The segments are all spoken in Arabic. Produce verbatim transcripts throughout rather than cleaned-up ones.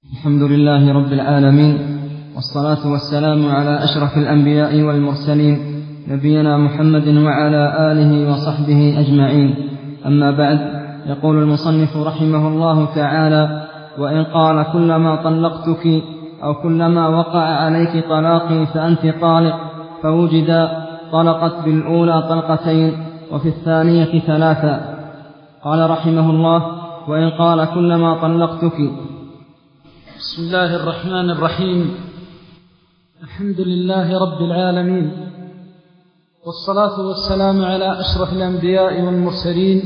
الحمد لله رب العالمين، والصلاة والسلام على أشرف الأنبياء والمرسلين، نبينا محمد وعلى آله وصحبه أجمعين. أما بعد، يقول المصنف رحمه الله تعالى: وإن قال كلما طلقتك أو كلما وقع عليك طلاقي فأنت طالق، فوجد طلقت بالأولى طلقتين وفي الثانية ثلاثا. قال رحمه الله: وإن قال كلما طلقتك. بسم الله الرحمن الرحيم. الحمد لله رب العالمين، والصلاة والسلام على أشرف الأنبياء والمرسلين،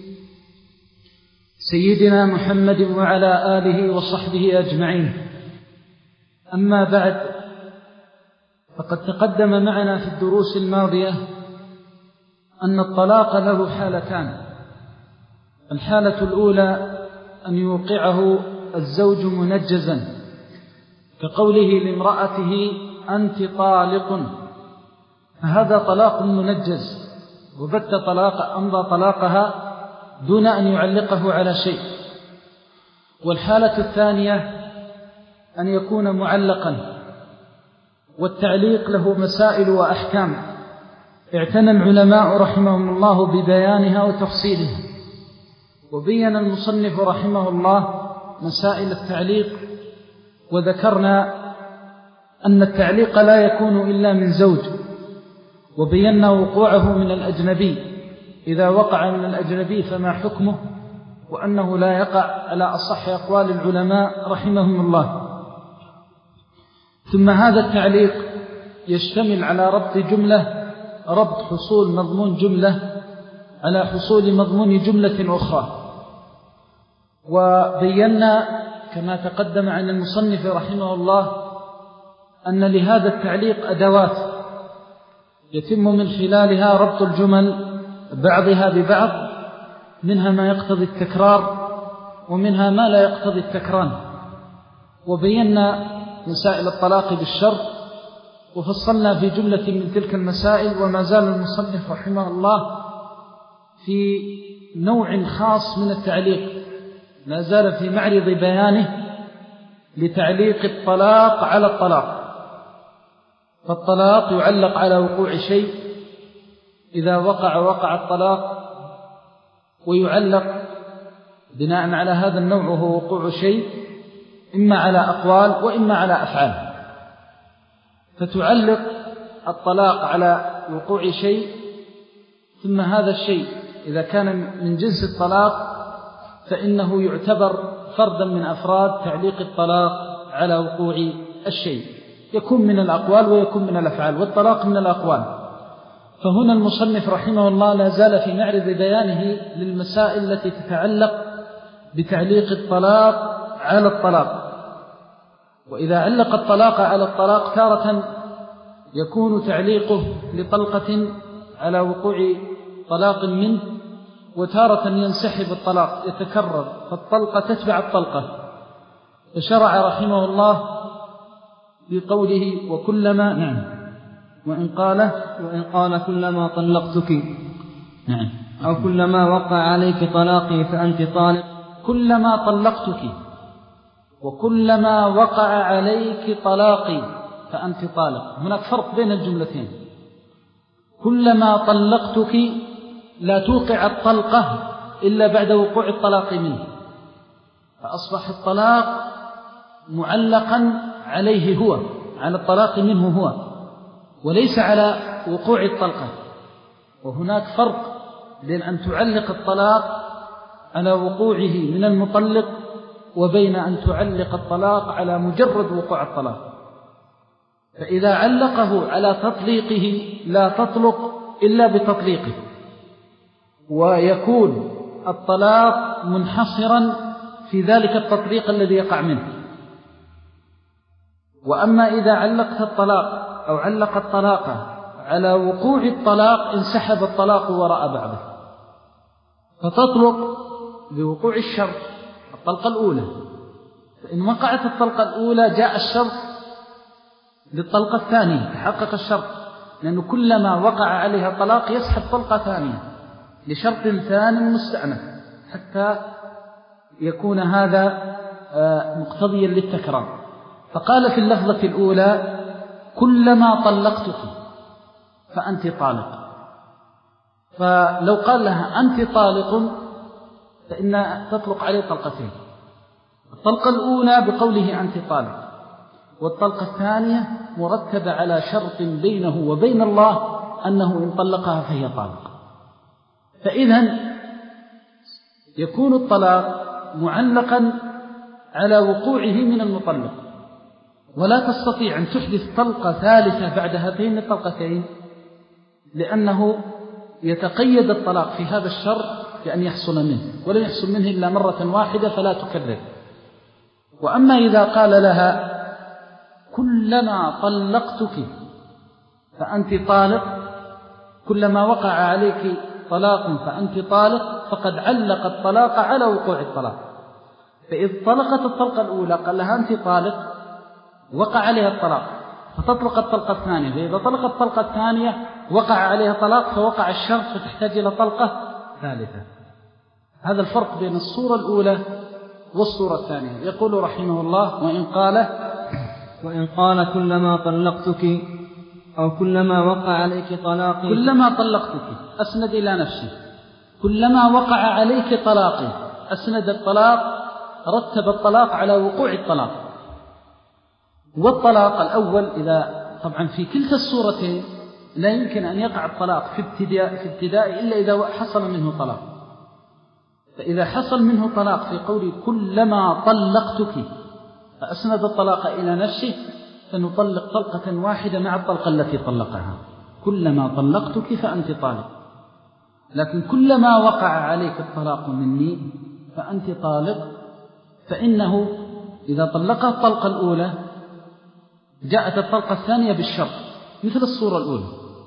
سيدنا محمد وعلى آله وصحبه أجمعين. أما بعد، فقد تقدم معنا في الدروس الماضية أن الطلاق له حالتان. الحالة الأولى أن يوقعه الزوج منجزا، كقوله لامرأته أنت طالق، فهذا طلاق منجز، وبت طلاق أمضى طلاقها دون أن يعلقه على شيء. والحالة الثانية أن يكون معلقا، والتعليق له مسائل وأحكام اعتنى العلماء رحمهم الله ببيانها وتفصيلها. وبين المصنف رحمه الله مسائل التعليق، وذكرنا أن التعليق لا يكون إلا من زوج، وبينا وقوعه من الأجنبي. إذا وقع من الأجنبي فما حكمه، وأنه لا يقع على أصح أقوال العلماء رحمهم الله. ثم هذا التعليق يشتمل على ربط جملة، ربط حصول مضمون جملة على حصول مضمون جملة أخرى. وبينا كما تقدم عن المصنف رحمه الله أن لهذا التعليق أدوات يتم من خلالها ربط الجمل بعضها ببعض، منها ما يقتضي التكرار ومنها ما لا يقتضي التكرار. وبينا مسائل الطلاق بالشرط، وفصلنا في جملة من تلك المسائل. وما زال المصنف رحمه الله في نوع خاص من التعليق، ما زال في معرض بيانه لتعليق الطلاق على الطلاق. فالطلاق يعلق على وقوع شيء، إذا وقع وقع الطلاق، ويعلق بناء على هذا النوع وهو وقوع شيء إما على أقوال وإما على أفعال. فتعلق الطلاق على وقوع شيء، ثم هذا الشيء إذا كان من جنس الطلاق فإنه يعتبر فردا من أفراد تعليق الطلاق على وقوع الشيء، يكون من الأقوال ويكون من الأفعال، والطلاق من الأقوال. فهنا المصنف رحمه الله لا زال في معرض بيانه للمسائل التي تتعلق بتعليق الطلاق على الطلاق. وإذا علق الطلاق على الطلاق تارة يكون تعليقه لطلقة على وقوع طلاق منه، وتارة ينسحب الطلاق يتكرر، فالطلقة تتبع الطلقة. فشرع رحمه الله بقوله وكلما نعم وإن قال وإن قال كلما طلقتك نعم أو كلما وقع عليك طلاقي فأنت طالق. كلما طلقتك وكلما وقع عليك طلاقي فأنت طالق، هناك فرق بين الجملتين. كلما طلقتك لا توقع الطلقة إلا بعد وقوع الطلاق منه، فأصبح الطلاق معلقا عليه هو، على الطلاق منه هو، وليس على وقوع الطلقة. وهناك فرق بين أن تعلق الطلاق على وقوعه من المطلق، وبين أن تعلق الطلاق على مجرد وقوع الطلاق. فإذا علقه على تطليقه لا تطلق إلا بتطليقه، ويكون الطلاق منحصرا في ذلك التطليق الذي يقع منه. وأما إذا علقت الطلاق أو علق الطلاق على وقوع الطلاق انسحب الطلاق وراء بعضه، فتطلق بوقوع الشرط الطلقة الأولى. فإن وقعت الطلقة الأولى جاء الشرط للطلقة الثانية، تحقق الشرط، لأنه كلما وقع عليها طلاق يسحب طلقة ثانية لشرط ثاني مستأنف، حتى يكون هذا مقتضيا للتكرار، فقال في اللفظة الأولى كلما طلقتك فأنت طالق، فلو قال لها أنت طالق فإن تطلق عليه طلقتين، الطلقة الأولى بقوله أنت طالق، والطلقة الثانية مرتبة على شرط بينه وبين الله أنه إن طلقها فهي طالق. فإذن يكون الطلاق معلقا على وقوعه من المطلق، ولا تستطيع أن تحدث طلقة ثالثة بعد هاتين الطلقتين، لأنه يتقيد الطلاق في هذا الشرط بأن يحصل منه، ولن يحصل منه إلا مرة واحدة فلا تكرر. وأما إذا قال لها كلما طلقتك فأنت طالق، كلما وقع عليك طلاق فأنت طالق، فقد علق الطلاق على وقوع الطلاق. فإذ طلقت الطلقة الأولى قال لها أنت طالق، وقع عليها الطلاق فتطلق الطلقة الثانية، فإذا طلقت الطلقة الثانية وقع عليها طلاق فوقع الشرط فتحتاج إلى طلقة ثالثة. هذا الفرق بين الصورة الأولى والصورة الثانية. يقول رحمه الله وإن قال وإن قال كلما طلقتك أو كلما وقع عليك طلاق، كلما طلقتك أسند إلى نفسه، كلما وقع عليك طلاق أسند الطلاق، رتب الطلاق على وقوع الطلاق. والطلاق الأول إذا طبعا في كلتا الصورتين لا يمكن أن يقع الطلاق في ابتداء في ابتداء إلا إذا حصل منه طلاق. فإذا حصل منه طلاق في قول كلما طلقتك فأسند الطلاق إلى نفسه، فنطلق طلقة واحدة مع الطلقة التي طلقها، كلما طلقتك فأنت طالق. لكن كلما وقع عليك الطلاق مني فأنت طالق، فإنه إذا طلقها الطلقة الأولى جاءت الطلقة الثانية بالشرط مثل الصورة الأولى،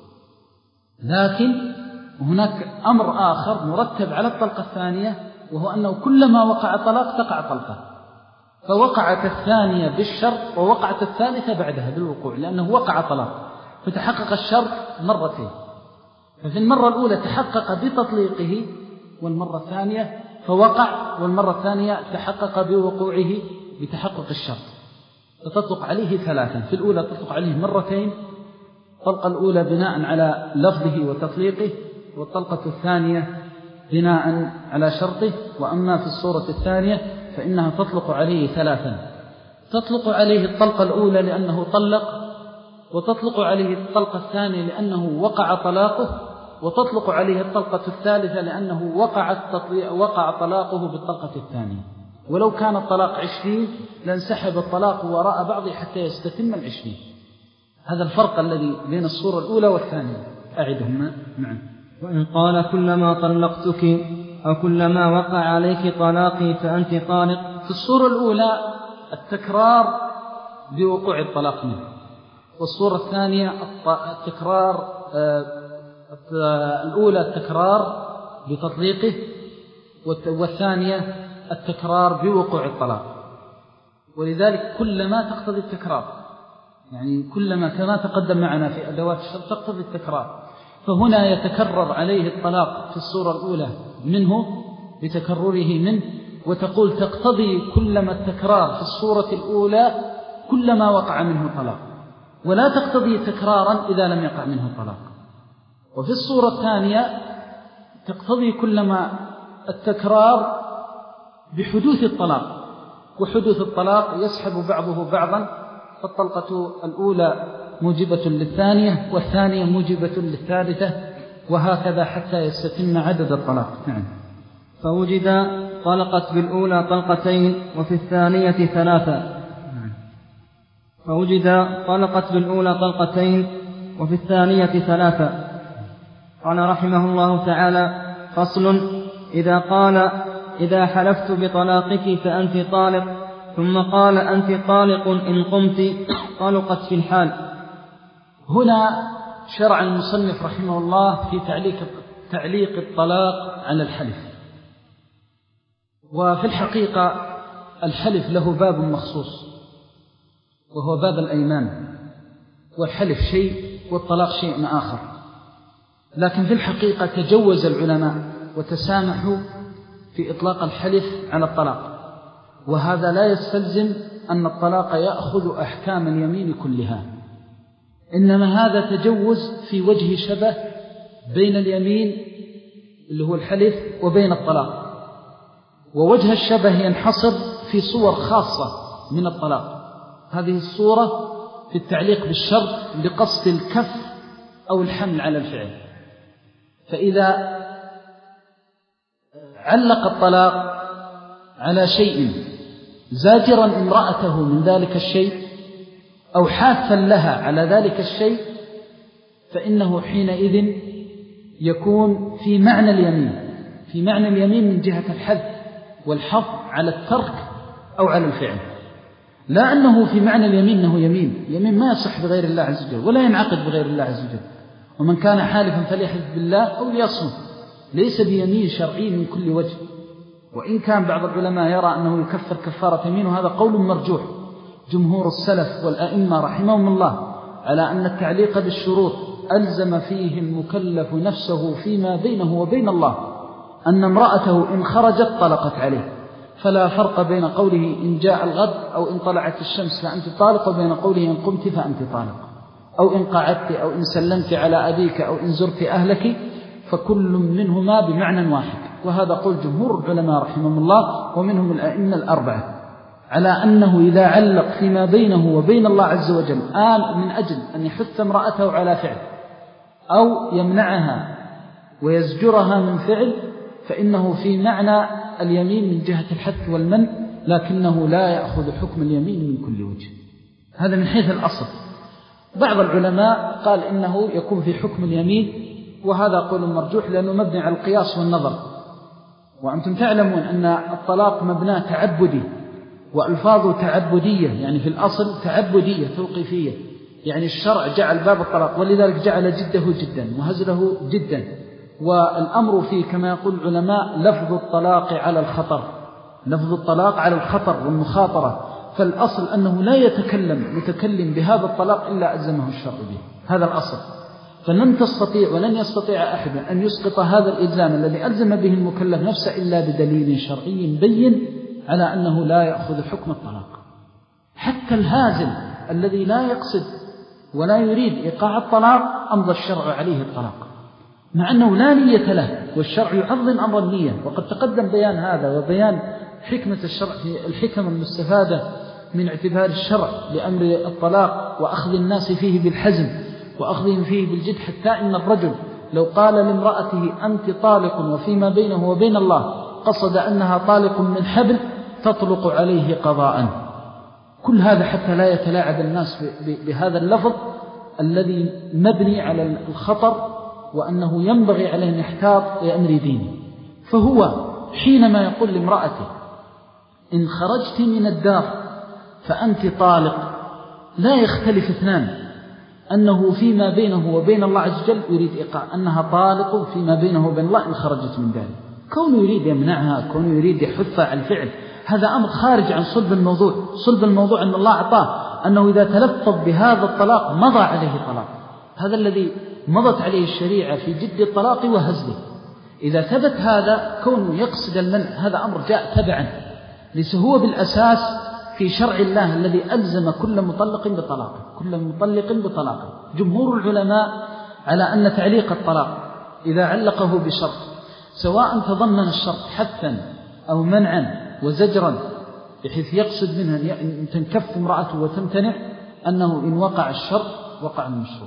لكن هناك أمر آخر مرتب على الطلقة الثانية، وهو أنه كلما وقع طلاق تقع طلقة، فوقعت الثانية بالشرط ووقعت الثالثة بعدها بالوقوع، لأنه وقع طلاق فتحقق الشرط مرتين. ففي المرة الأولى تحقق بتطليقه، والمرة الثانية فوقع، والمرة الثانية تحقق بوقوعه بتحقق الشرط، فتطلق عليه ثلاثا. في الأولى تطلق عليه مرتين، الطلقة الأولى بناء على لفظه وتطليقه، والطلقة الثانية بناء على شرطه. وأما في الصورة الثانية فإنها تطلق عليه ثلاثا، تطلق عليه الطلقة الأولى لأنه طلق، وتطلق عليه الطلقة الثانية لأنه وقع طلاقه، وتطلق عليه الطلقة الثالثة لأنه وقع, وقع طلاقه بالطلقة الثانية. ولو كان الطلاق عشرين لانسحب الطلاق وراء بعضه حتى يستتم العشرين. هذا الفرق الذي بين الصورة الأولى والثانية. أعدهما معا. وإن قال كلما طلقتك أو كلما وقع عليك طلاقي فأنت طالق، في الصورة الأولى التكرار بوقوع الطلاق منه، والصورة الثانية التكرار الأولى التكرار بتطليقه، والثانية التكرار بوقوع الطلاق. ولذلك كلما تقتضي التكرار، يعني كلما كما تقدم معنا في أدوات الشرط تقتضي التكرار، فهنا يتكرر عليه الطلاق في الصورة الأولى منه بتكرره منه، وتقول تقتضي كلما التكرار في الصورة الأولى كلما وقع منه طلاق، ولا تقتضي تكرارا إذا لم يقع منه طلاق. وفي الصورة الثانية تقتضي كلما التكرار بحدوث الطلاق، وحدوث الطلاق يسحب بعضه بعضا، فالطلقة الأولى موجبة للثانية والثانية موجبة للثالثة، وهكذا حتى يستتم عدد الطلاق. نعم. فوجد طلقت بالأولى طلقتين وفي الثانية ثلاثة. فوجد طلقت بالأولى طلقتين وفي الثانية ثلاثة. قال رحمه الله تعالى: فصل: إذا قال إذا حلفت بطلاقك فأنت طالق، ثم قال أنت طالق إن قمت، طلقت في الحال. هنا شرع المصنف رحمه الله في تعليق تعليق الطلاق على الحلف. وفي الحقيقة الحلف له باب مخصوص وهو باب الأيمان، والحلف شيء والطلاق شيء آخر، لكن في الحقيقة تجوز العلماء وتسامحوا في إطلاق الحلف على الطلاق، وهذا لا يستلزم أن الطلاق يأخذ أحكام اليمين كلها، إنما هذا تجوز في وجه شبه بين اليمين اللي هو الحلف وبين الطلاق، ووجه الشبه ينحصر في صور خاصة من الطلاق. هذه الصورة في التعليق بالشرط لقصد الكف أو الحمل على الفعل. فإذا علق الطلاق على شيء زاجرا امرأته من ذلك الشيء أو حاثا لها على ذلك الشيء، فإنه حينئذ يكون في معنى اليمين في معنى اليمين من جهة الحث والحظ على الترك أو على الفعل، لا أنه في معنى اليمين أنه يمين يمين ما يصح بغير الله عز وجل ولا ينعقد بغير الله عز وجل. ومن كان حالفا فليحلف بالله أو ليصمت، ليس بيمين شرعي من كل وجه. وإن كان بعض العلماء يرى أنه يكفر كفارة يمين، وهذا قول مرجوح. جمهور السلف والأئمة رحمهم الله على أن التعليق بالشروط ألزم فيه المكلف نفسه فيما بينه وبين الله، أن امرأته إن خرجت طلقت عليه، فلا فرق بين قوله إن جاء الغد أو إن طلعت الشمس فأنت طالق، وبين قوله إن قمت فأنت طالق، أو إن قعدت، أو إن سلمت على أبيك، أو إن زرت أهلك، فكل منهما بمعنى واحد. وهذا قول جمهور العلماء رحمهم الله ومنهم الأئمة الأربعة على أنه إذا علق فيما بينه وبين الله عز وجل آن من أجل أن يحث امرأته على فعل أو يمنعها ويزجرها من فعل، فإنه في معنى اليمين من جهة الحث والمنع، لكنه لا يأخذ حكم اليمين من كل وجه. هذا من حيث الأصل. بعض العلماء قال إنه يكون في حكم اليمين، وهذا قول مرجوح لأنه مبني على القياس والنظر. وأنتم تعلمون أن الطلاق مبناه تعبدي وألفاظه تعبدية، يعني في الأصل تعبدية توقيفية، يعني الشرع جعل باب الطلاق ولذلك جعل جده جدا وهزله جدا. والأمر فيه كما يقول العلماء لفظ الطلاق على الخطر، لفظ الطلاق على الخطر والمخاطرة. فالأصل أنه لا يتكلم متكلم بهذا الطلاق إلا ألزمه الشرع به، هذا الأصل. فلن تستطيع ولن يستطيع أحد أن يسقط هذا الإلزام الذي ألزم به المكلف نفسه إلا بدليل شرعي بين على أنه لا يأخذ حكم الطلاق. حتى الهازل الذي لا يقصد ولا يريد إيقاع الطلاق أمضى الشرع عليه الطلاق، مع أنه لا نية له، والشرع يعظم أمر النية. وقد تقدم بيان هذا وبيان حكمة الشرع في الحكم المستفادة من اعتبار الشرع لأمر الطلاق وأخذ الناس فيه بالحزم وأخذهم فيه بالجد، حتى إن الرجل لو قال لامرأته أنت طالق وفيما بينه وبين الله قصد أنها طالق من حبل تطلق عليه قضاء. كل هذا حتى لا يتلاعب الناس بهذا اللفظ الذي مبني على الخطر، وأنه ينبغي عليه أن يحتاط لأمر دينه. فهو حينما يقول لامرأته إن خرجت من الدار فأنت طالق، لا يختلف اثنان أنه فيما بينه وبين الله عز وجل يريد إيقاع أنها طالق فيما بينه وبين الله إن خرجت من ذلك. كونه يريد يمنعها، كونه يريد يحثها على الفعل، هذا أمر خارج عن صلب الموضوع. صلب الموضوع أن الله أعطاه أنه إذا تلفظ بهذا الطلاق مضى عليه طلاق، هذا الذي مضت عليه الشريعة في جد الطلاق وهزله. إذا ثبت هذا كونه يقصد المنع، هذا أمر جاء تبعا، ليس هو بالأساس في شرع الله الذي ألزم كل مطلق بطلاقه، كل مطلق بطلاقه. جمهور العلماء على أن تعليق الطلاق إذا علقه بشرط، سواء تضمن الشرط حثا أو منعا وزجرا بحيث يقصد منها أن تنكف امرأته وتمتنع، أنه إن وقع الشرط وقع المشروط.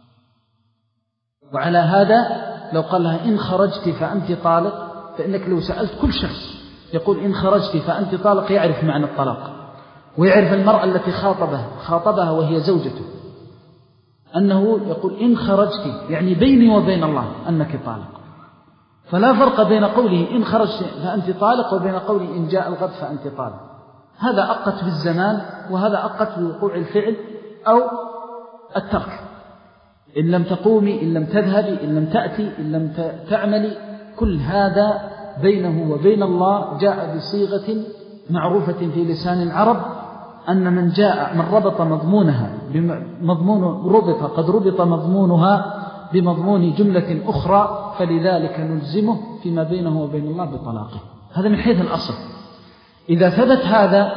وعلى هذا لو قال لها إن خرجت فأنت طالق، فإنك لو سألت كل شخص يقول إن خرجت فأنت طالق يعرف معنى الطلاق، ويعرف المرأة التي خاطبها خاطبها وهي زوجته أنه يقول إن خرجت يعني بيني وبين الله أنك طالق. فلا فرق بين قوله إن خرجت فأنت طالق وبين قوله إن جاء الغد فأنت طالق. هذا أقت بالزمان وهذا أقت بوقوع الفعل أو الترك. إن لم تقومي، إن لم تذهبي، إن لم تأتي، إن لم تعملي، كل هذا بينه وبين الله جاء بصيغة معروفة في لسان العرب، أن من جاء من ربط مضمونها بمضمون ربط قد ربط مضمونها بمضمون جملة أخرى، فلذلك نلزمه فيما بينه وبين الله بطلاقه. هذا من حيث الأصل. إذا ثبت هذا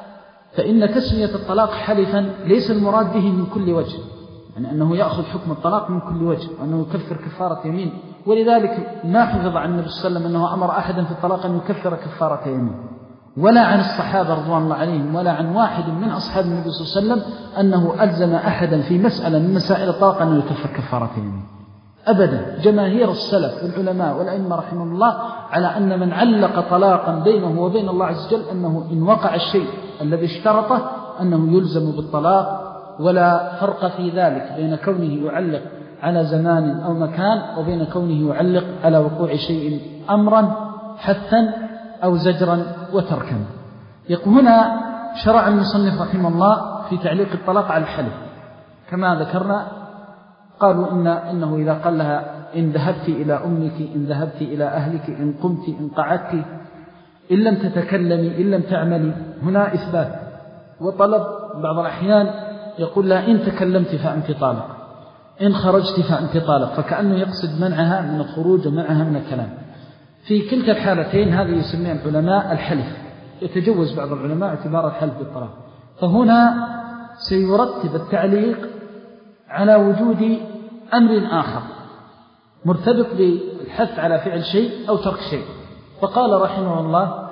فإن تسمية الطلاق حلفا ليس المراد به من كل وجه، يعني أنه يأخذ حكم الطلاق من كل وجه وأنه يكفر كفارة يمين. ولذلك ما حفظ عن النبي صلى الله عليه وسلم أنه أمر أحدا في الطلاق أن يكفر كفارة يمين، ولا عن الصحابة رضوان الله عليهم ولا عن واحد من أصحاب النبي صلى الله عليه وسلم أنه ألزم أحدا في مسألة من مسائل الطلاق أنه يكفر كفارة يمين أبدا. جماهير السلف والعلماء والأئمة رحمهم الله على أن من علق طلاقا بينه وبين الله عز وجل أنه إن وقع الشيء الذي اشترطه أنه يلزم بالطلاق، ولا فرق في ذلك بين كونه يعلق على زمان أو مكان وبين كونه يعلق على وقوع شيء أمرا حثا أو زجرا وتركا. يقول هنا شرع المصنف رحمه الله في تعليق الطلاق على الحلف كما ذكرنا. قالوا إن إنه إذا قال لها إن ذهبت إلى أمك، إن ذهبت إلى أهلك، إن قمت، إن قعدت، إن لم تتكلمي، إن لم تعملي، هنا إثبات وطلب. بعض الأحيان يقول لها إن تكلمت فأنت طالق، إن خرجت فأنت طالق، فكأنه يقصد منعها من الخروج ومنعها من الكلام. في كلتا الحالتين هذه يسميها العلماء الحلف، يتجوز بعض العلماء اعتبار الحلف بالطلاق. فهنا سيرتب التعليق على وجود أمر آخر مرتبط بالحث على فعل شيء أو ترك شيء. فقال رحمه الله: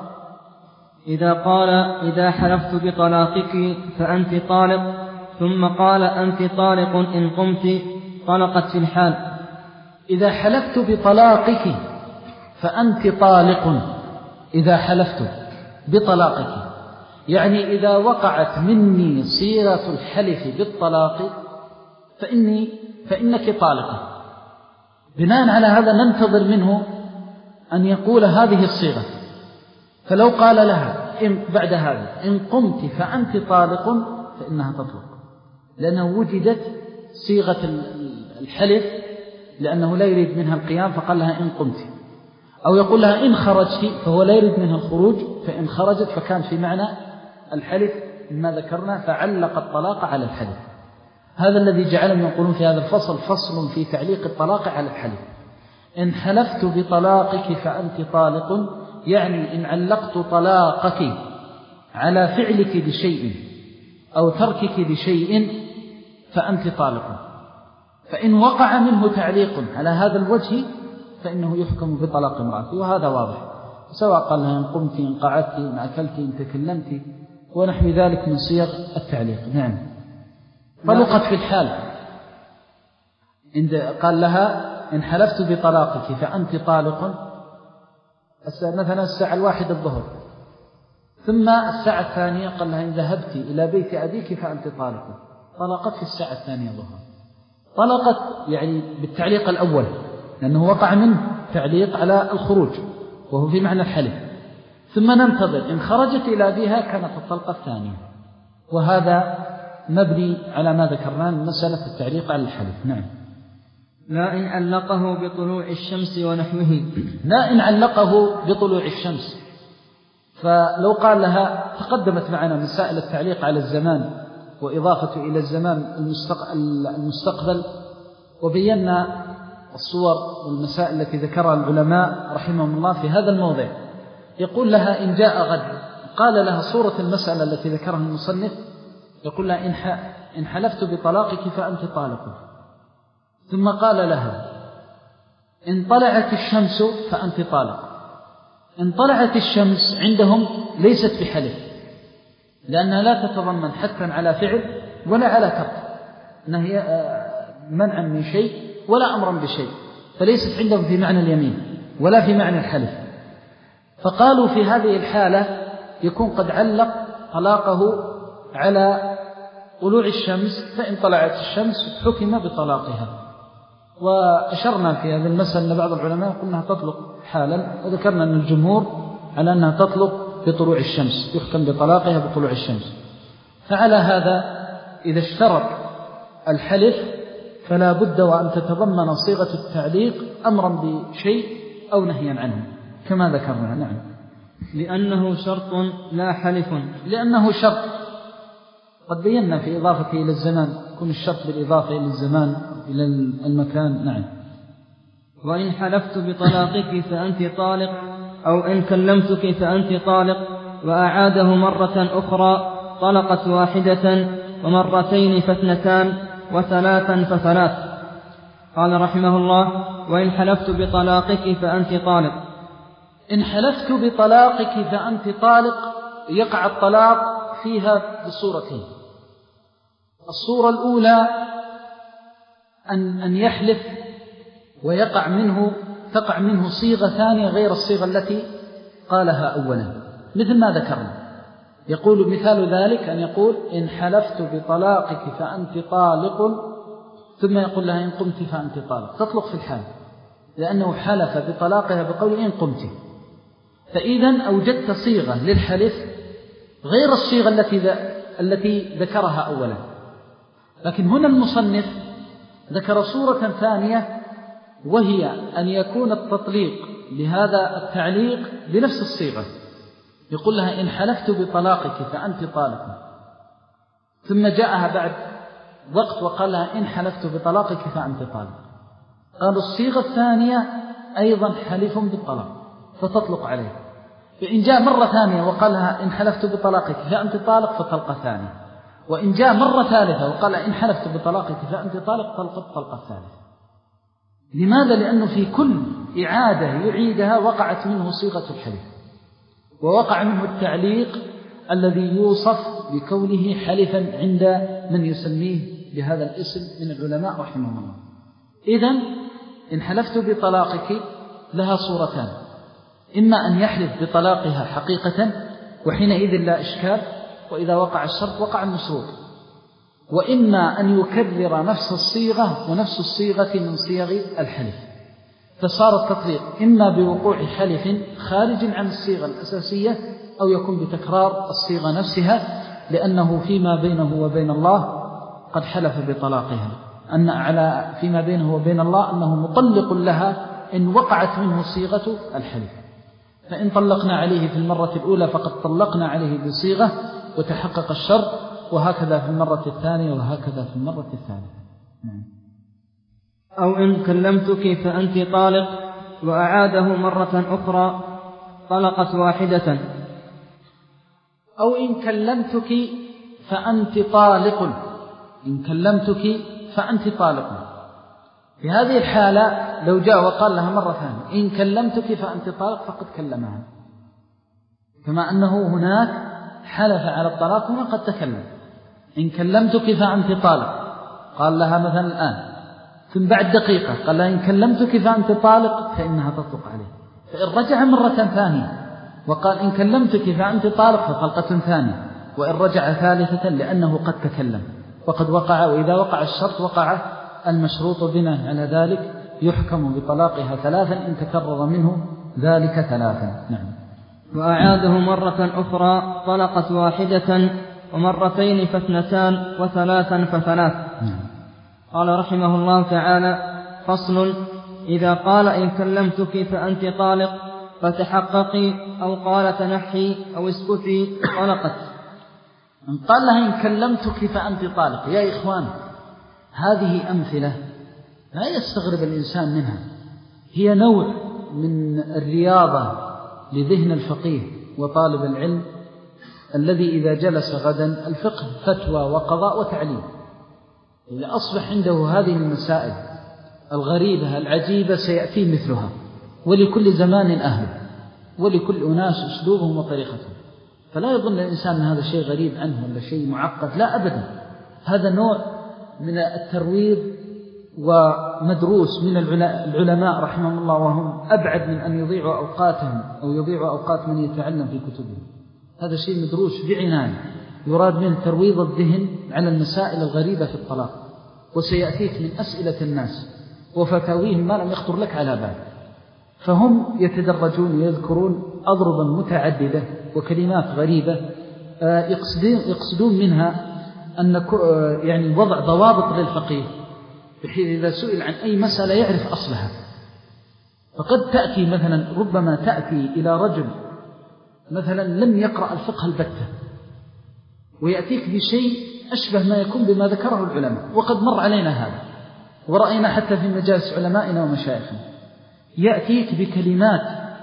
إذا قال إذا حلفت بطلاقك فأنت طالق، ثم قال أنت طالق إن قمت، طلقت في الحال. إذا حلفت بطلاقك فأنت طالق، إذا حلفت بطلاقك يعني إذا وقعت مني صيغة الحلف بالطلاق فإني فإنك طالقة. بناء على هذا ننتظر منه أن يقول هذه الصيغة. فلو قال لها إن بعد هذا إن قمت فأنت طالق فإنها تطلق، لأنه وجدت صيغة الحلف، لأنه لا يريد منها القيام فقال لها إن قمت. أو يقول لها إن خرجت فهو لا يريد منها الخروج، فإن خرجت فكان في معنى الحلف مما ذكرنا، فعلق الطلاق على الحلف. هذا الذي جعلهم يقولون في هذا الفصل فصل في تعليق الطلاق على الحلف. إن حلفت بطلاقك فأنت طالق، يعني إن علقت طلاقك على فعلك بشيء أو تركك بشيء فأنت طالق. فإن وقع منه تعليق على هذا الوجه فإنه يحكم بطلاق امرأته، وهذا واضح، سواء قال لها إن قمت، إن قعدت، إن أكلت، إن تكلمت، ونحو ذلك من صيغ التعليق. نعم. طلقت في الحال. إن قال لها إن حلفت بطلاقك فأنت طالق مثلا الساعة الواحدة الظهر، ثم الساعة الثانية قال لها إن ذهبت إلى بيت أبيك فأنت طالق، طلقت في الساعة الثانية ظهر. طلقت يعني بالتعليق الأول، لأنه وقع منه تعليق على الخروج وهو في معنى الحلف. ثم ننتظر إن خرجت إلى أبيها كانت الطلقة الثانية. وهذا مبني على ما ذكرناه من مسألة التعليق على الحلف. نعم. لا إن علقه بطلوع الشمس ونحوه. لا إن علقه بطلوع الشمس. فلو قال لها تقدمت معنا مسائل التعليق على الزمان وإضافة إلى الزمان المستقبل، وبينا الصور والمسائل التي ذكرها العلماء رحمهم الله في هذا الموضع. يقول لها إن جاء غد، قال لها صورة المسألة التي ذكرها المصنف، يقول لها إن حلفت بطلاقك فأنت طالق، ثم قال لها إن طلعت الشمس فأنت طالق. إن طلعت الشمس عندهم ليست بحلف، لأنها لا تتضمن حثا على فعل ولا على ترك، نهي منعا من شيء ولا أمرا بشيء، فليست عندهم في معنى اليمين ولا في معنى الحلف. فقالوا في هذه الحالة يكون قد علق طلاقه على طلوع الشمس، فإن طلعت الشمس حكم بطلاقها. وأشرنا في هذه المسألة أن بعض العلماء قلنا تطلق حالا، وذكرنا أن الجمهور على أنها تطلق بطلوع الشمس، يحكم بطلاقها بطلوع الشمس. فعلى هذا إذا اشترط الحلف فلا بد وأن تتضمن صيغة التعليق أمرا بشيء أو نهيا عنه كما ذكرنا. نعم. لأنه شرط لا حلف. لأنه شرط، قد بينا في إضافته إلى الزمان، يكون الشرط بالإضافة إلى الزمان إلى المكان. نعم. وإن حلفت بطلاقك فأنت طالق، أو إن كلمتك فأنت طالق، وأعاده مرة أخرى طلقت واحدة ومرتين فاثنتان وثلاثا فثلاث. قال رحمه الله: وإن حلفت بطلاقك فأنت طالق. إن حلفت بطلاقك فأنت طالق يقع الطلاق فيها بصورتين. الصورة الأولى أن, أن يحلف ويقع منه تقع منه صيغة ثانية غير الصيغة التي قالها أولا، مثل ما ذكرنا. يقول مثال ذلك أن يقول: إن حلفت بطلاقك فأنت طالق، ثم يقول لها: إن قمت فأنت طالق. تطلق في الحال، لأنه حلف بطلاقها بقول إن قمت. فإذا أوجدت صيغة للحلف غير الصيغة التي التي ذكرها أولا. لكن هنا المصنف ذكر صورة ثانية، وهي أن يكون التطليق لهذا التعليق بنفس الصيغة. يقول لها: إن حلفت بطلاقك فأنت طالق، ثم جاءها بعد وقت وقال لها: إن حلفت بطلاقك فأنت طالق. قال الصيغة الثانية أيضا حلف بالطلاق فتطلق عليه. فإن جاء مرة ثانية وقال لها: إن حلفت بطلاقك فأنت طالق، فطلقة ثانية. وإن جاء مرة ثالثة وقال لها: إن حلفت بطلاقك فأنت طالق، طلقت طلقة ثالثة. لماذا؟ لأنه في كل إعادة يعيدها وقعت منه صيغة الحلف، ووقع منه التعليق الذي يوصف بكونه حلفا عند من يسميه بهذا الاسم من العلماء رحمهم الله. إذن إن حلفت بطلاقك لها صورتان: إما أن يحلف بطلاقها حقيقة وحينئذ لا إشكال، وإذا وقع الشرط وقع المشروط، وإما أن يكرر نفس الصيغة ونفس الصيغة من صيغ الحلف، فصار التطليق إما بوقوع حلف خارج عن الصيغة الأساسية، أو يكون بتكرار الصيغة نفسها، لأنه فيما بينه وبين الله قد حلف بطلاقها، أن على فيما بينه وبين الله أنه مطلق لها إن وقعت منه صيغة الحلف. فإن طلقنا عليه في المرة الأولى فقد طلقنا عليه بصيغة وتحقق الشرط، وهكذا في المرة الثانية، وهكذا في المرة الثالثة. أو إن كلمتك فأنت طالق، وأعاده مرة أخرى طلقت واحدة. أو إن كلمتك فأنت طالق، إن كلمتك فأنت طالق. في هذه الحالة لو جاء وقال لها مرة ثانية: إن كلمتك فأنت طالق، فقد كلمها، كما أنه هناك حلف على الطلاق وما قد تكلم. إن كلمتك فأنت طالق، قال لها مثلا الآن، ثم بعد دقيقة قال لها: إن كلمتك فأنت طالق، فإنها تطلق عليه. فإن رجع مرة ثانية وقال: إن كلمتك فأنت طالق، فطلقة ثانية. وإن رجع ثالثة لأنه قد تكلم وقد وقع، وإذا وقع الشرط وقع المشروط، بناء على ذلك يحكم بطلاقها ثلاثا إن تكرر منه ذلك ثلاثا. نعم. وأعاده مرة أخرى طلقت واحدة ومرتين فاثنتان وثلاثا فثلاث. نعم. قال رحمه الله تعالى: فصل: إذا قال إن كلمتك فأنت طالق فتحققي، أو قال تنحي أو اسكتي، طلقت. إن قال لها: إن كلمتك فأنت طالق، يا إخوان هذه أمثلة لا يستغرب الإنسان منها، هي نوع من الرياضة لذهن الفقيه وطالب العلم الذي إذا جلس غدا الفقه فتوى وقضاء وتعليم، إذا أصبح عنده هذه المسائل الغريبة العجيبة سيأتي مثلها. ولكل زمان أهل، ولكل أناس أسلوبهم وطريقتهم، فلا يظن الإنسان أن هذا شيء غريب عنه ولا شيء معقد، لا أبدا. هذا نوع من الترويض ومدروس من العلماء رحمهم الله، وهم أبعد من أن يضيعوا أوقاتهم أو يضيعوا أوقات من يتعلم في كتبهم. هذا شيء مدروس بعناية، يراد منه ترويض الذهن على المسائل الغريبة في الطلاق، وسيأتيك من أسئلة الناس وفتاويهم ما لم يخطر لك على بال. فهم يتدرجون ويذكرون أضربا متعددة وكلمات غريبة يقصدون, يقصدون منها أن يعني وضع ضوابط للفقيه، بحيث إذا سئل عن أي مسألة يعرف أصلها. فقد تأتي مثلا، ربما تأتي إلى رجل مثلا لم يقرأ الفقه البتة، ويأتيك بشيء أشبه ما يكون بما ذكره العلماء، وقد مر علينا هذا ورأينا حتى في مجالس علمائنا ومشايخنا. يأتيك بكلمات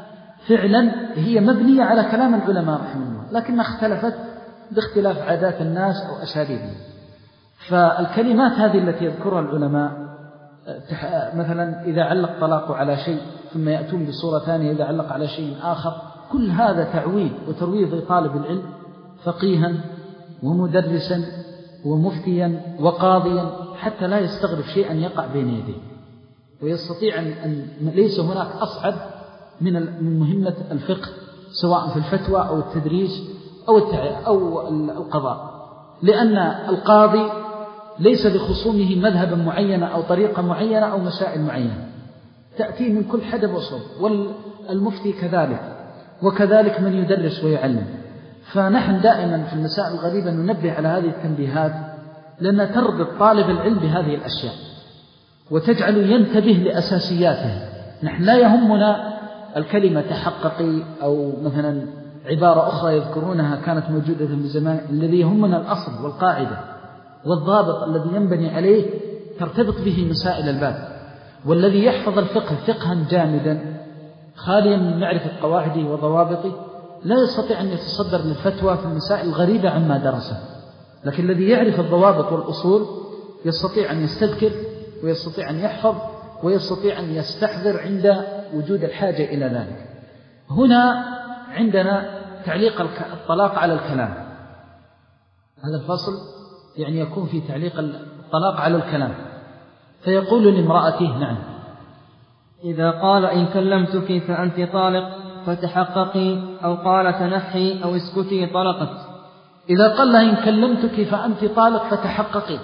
فعلا هي مبنية على كلام العلماء رحمه الله، لكنها اختلفت باختلاف عادات الناس أو أساليبهم. فالكلمات هذه التي يذكرها العلماء مثلا إذا علق طلاق على شيء ثم يأتون بصورة ثانية إذا علق على شيء آخر، كل هذا تعويل وترويض طالب العلم فقيها ومدرسا ومفتيا وقاضيا حتى لا يستغرب شيئا يقع بين يديه، ويستطيع أن ليس هناك أصعب من مهمة الفقه سواء في الفتوى أو التدريس أو أو القضاء، لأن القاضي ليس لخصومه مذهبا معينة أو طريقة معينة أو مسائل معينة، تأتي من كل حدب وصوب، والمفتي كذلك، وكذلك من يدرس ويعلم. فنحن دائما في المسائل الغريبة ننبه على هذه التنبيهات لأنها تربط طالب العلم بهذه الأشياء وتجعل ينتبه لأساسياتها. نحن لا يهمنا الكلمة تحققي أو مثلا عبارة أخرى يذكرونها كانت موجودة في زمان، الذي يهمنا الأصل والقاعدة والضابط الذي ينبني عليه ترتبط به مسائل الباب. والذي يحفظ الفقه فقها جامدا خاليا من معرفة قواعده وضوابطه لا يستطيع أن يتصدر للفتوى في المسائل الغريبة عما درسه، لكن الذي يعرف الضوابط والأصول يستطيع أن يستذكر ويستطيع أن يحفظ ويستطيع أن يستحضر عند وجود الحاجة إلى ذلك. هنا عندنا تعليق الطلاق على الكلام، هذا الفصل يعني يكون في تعليق الطلاق على الكلام. فيقول لامرأته نعم إذا قال إن كلمتك فأنت طالق فتحققي، أو قال تنحي أو اسكتي طلقت. إذا قال لها إن كلمتك فأنت طالق فتحققي،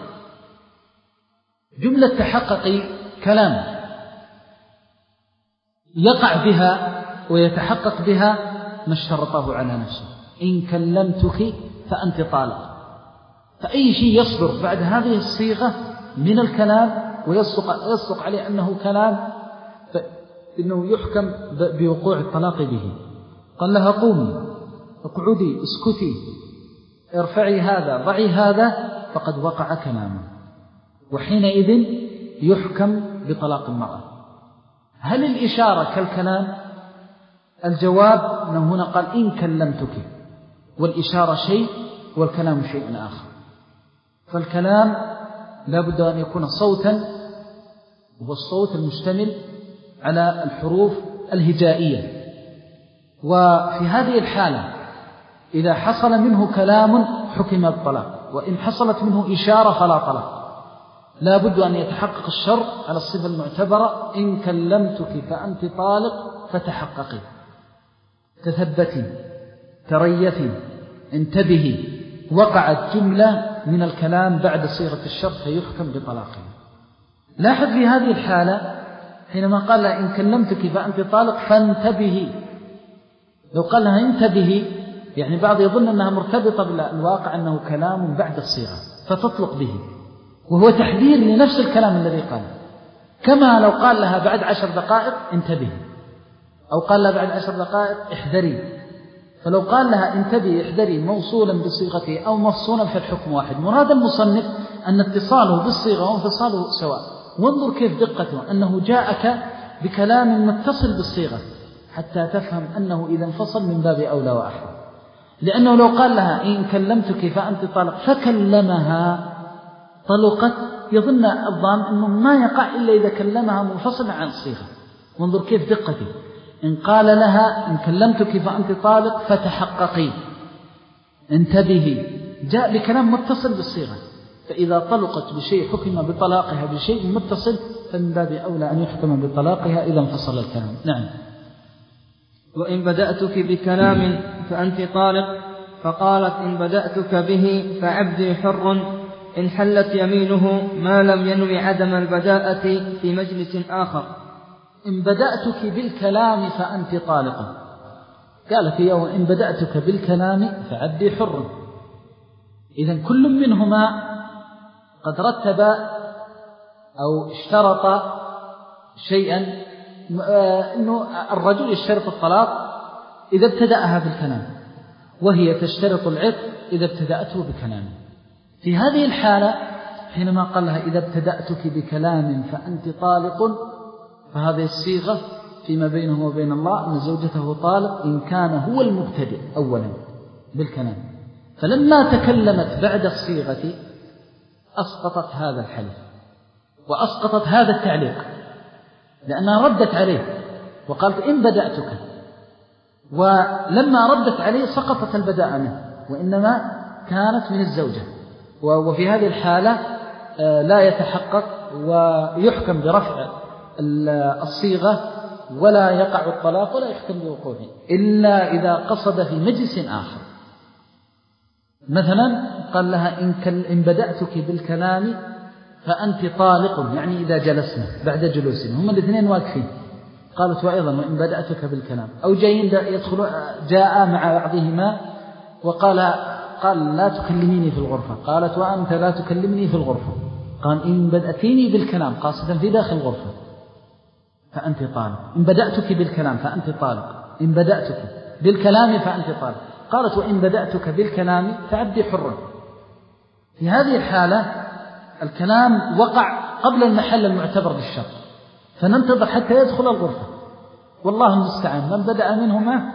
جملة تحققي كلام يقع بها ويتحقق بها ما اشترطه على نفسه، إن كلمتك فأنت طالق. فأي شيء يصدر بعد هذه الصيغة من الكلام ويصدق يصدق عليه أنه كلام فإنه يحكم بوقوع الطلاق به. قال لها قومي، اقعدي، اسكتي، ارفعي هذا، ضعي هذا، فقد وقع كلامه، وحينئذ يحكم بطلاق المرأة. هل الإشارة كالكلام؟ الجواب أنه هنا قال إن كلمتك، والإشارة شيء والكلام شيء آخر. فالكلام لا بد أن يكون صوتا، وهو الصوت المشتمل على الحروف الهجائية. وفي هذه الحالة إذا حصل منه كلام حكم الطلاق، وإن حصلت منه إشارة فلا طلاق. لا بد أن يتحقق الشرط على الصفة المعتبرة، إن كلمتك فأنت طالق فتحققي، تثبتي، تريثي، انتبهي. وقعت جملة من الكلام بعد صيغة الشرط فيحكم بطلاقه. لاحظ في هذه الحالة حينما قال لها إن كلمتك فأنت طالق فانتبهي، لو قال لها انتبهي يعني بعض يظن أنها مرتبطة بالواقع أنه كلام بعد الصيغة فتطلق به، وهو تحذير لنفس الكلام الذي قال. كما لو قال لها بعد عشر دقائق انتبهي، أو قال لها بعد عشر دقائق احذري. فلو قال لها انتبهي احذري موصولا بصيغته أو مفصولا فالحكم واحد. مراد المصنف أن اتصاله بالصيغة وانفصاله سواء. وانظر كيف دقته، أنه جاءك بكلام متصل بالصيغة حتى تفهم أنه إذا انفصل من باب أولى وأحرى. لأنه لو قال لها إن كلمتك فأنت طالق فكلمها طلقت، يظن الظان أنه ما يقع إلا إذا كلمها منفصلا عن الصيغة. وانظر كيف دقته، إن قال لها إن كلمتك فأنت طالق فتحققي، انتبهي، جاء بكلام متصل بالصيغة. فإذا طلقت بشيء حكم بطلاقها بشيء متصل فمن باب أولى أن يحكم بطلاقها إذا انفصل الكلام. نعم. وإن بدأتك بكلام فأنت طالق، فقالت إن بدأتك به فعبدي حر، إن حلت يمينه ما لم ينوي عدم البداءة في مجلس آخر. إن بدأتك بالكلام فأنت طالق، قال في يوم إن بدأتك بالكلام فعبدي حر. إذن كل منهما قد رتب أو اشترط شيئا، أنه الرجل يشترط الطلاق إذا ابتدأها بالكلام، وهي تشترط العتق إذا ابتدأته بكلامه. في هذه الحالة حينما قال لها إذا ابتدأتك بكلام فأنت طالق، فهذه الصيغة فيما بينه وبين الله أن زوجته طالق إن كان هو المبتدئ أولا بالكلام. فلما تكلمت بعد الصيغة أسقطت هذا الحلف وأسقطت هذا التعليق، لأنها ردت عليه وقالت إن بدأتك، ولما ردت عليه سقطت البداء منه، وإنما كانت من الزوجة. وفي هذه الحالة لا يتحقق ويحكم برفع الصيغة ولا يقع الطلاق ولا يحكم بوقوعه إلا إذا قصد في مجلس آخر. مثلا قال لها إن بدأتك بالكلام فأنت طالق، يعني إذا جلسنا بعد جلوسنا، هم الاثنين واقفين، قالت وأيضا وإن بدأتك بالكلام، أو جايين يدخلوا جاء مع بعضهما وقال قال لا تكلميني في الغرفة، قالت وأنت لا تكلمني في الغرفة، قال إن بدأتيني بالكلام قاصدا في داخل الغرفة فأنت طالق، إن بدأتك بالكلام فأنت طالق، إن بدأتك بالكلام فأنت طالق. قالت وإن بدأتك بالكلام فعبدي حرا. في هذه الحالة الكلام وقع قبل المحل المعتبر بالشرط، فننتظر حتى يدخل الغرفة، والله المستعان، من بدأ منهما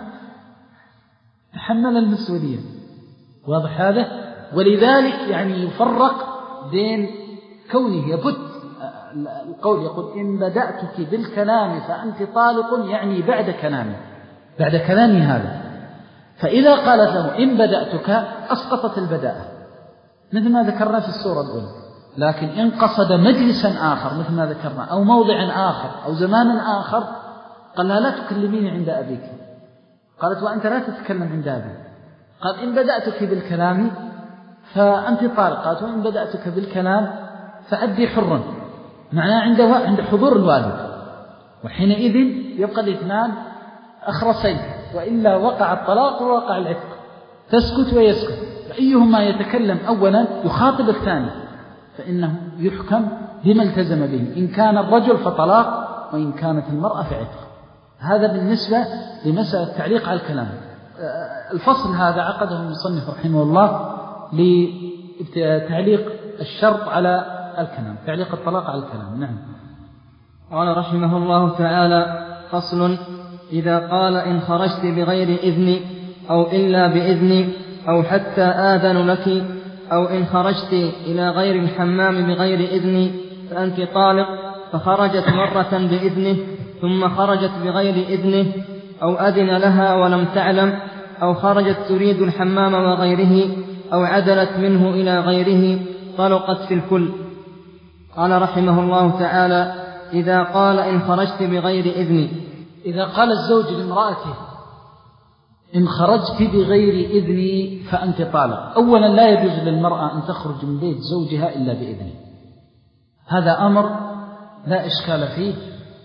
تحمل المسؤولية. واضح هذا؟ ولذلك يعني يفرق بين كونه يبت القول يقول إن بدأتك بالكلام فأنت طالق، يعني بعد كلامي بعد كلامي هذا. فإذا قالت له إن بدأتك أسقطت البداءة مثل ما ذكرنا في السورة الأولى. لكن إن قصد مجلسا آخر مثل ما ذكرنا أو موضعا آخر أو زمان آخر قال لها لا تكلميني عند أبيك، قالت وأنت لا تتكلم عند أبيك. قال إن بدأتك بالكلام فأنت طالق، قالت وإن بدأتك بالكلام فأبدي حرا، معناه عند عند حضور الوالد، وحينئذ يبقى الاثنان أخرسين، وإلا وقع الطلاق ووقع العتق، تسكت ويسكت، فأيهما يتكلم أولا يخاطب الثاني فإنه يحكم بما التزم به، إن كان الرجل فطلاق وإن كانت المرأة فعتق. هذا بالنسبة لمسألة التعليق على الكلام. الفصل هذا عقده المصنف رحمه الله لتعليق الشرط على الكلام، تعليق الطلاق على الكلام. نعم. قال رحمه الله تعالى: فصل: إذا قال إن خرجت بغير إذني أو إلا بإذني أو حتى آذن لك، أو إن خرجت إلى غير الحمام بغير إذني فأنت طالق، فخرجت مرة بإذنه ثم خرجت بغير إذنه، أو أذن لها ولم تعلم، أو خرجت تريد الحمام وغيره، أو عدلت منه إلى غيره، طلقت في الكل. قال رحمه الله تعالى: إذا قال إن خرجت بغير إذني. إذا قال الزوج لامرأته إن خرجت بغير إذني فأنت طالق، أولا لا يجوز للمرأة أن تخرج من بيت زوجها إلا بإذنه، هذا أمر لا إشكال فيه،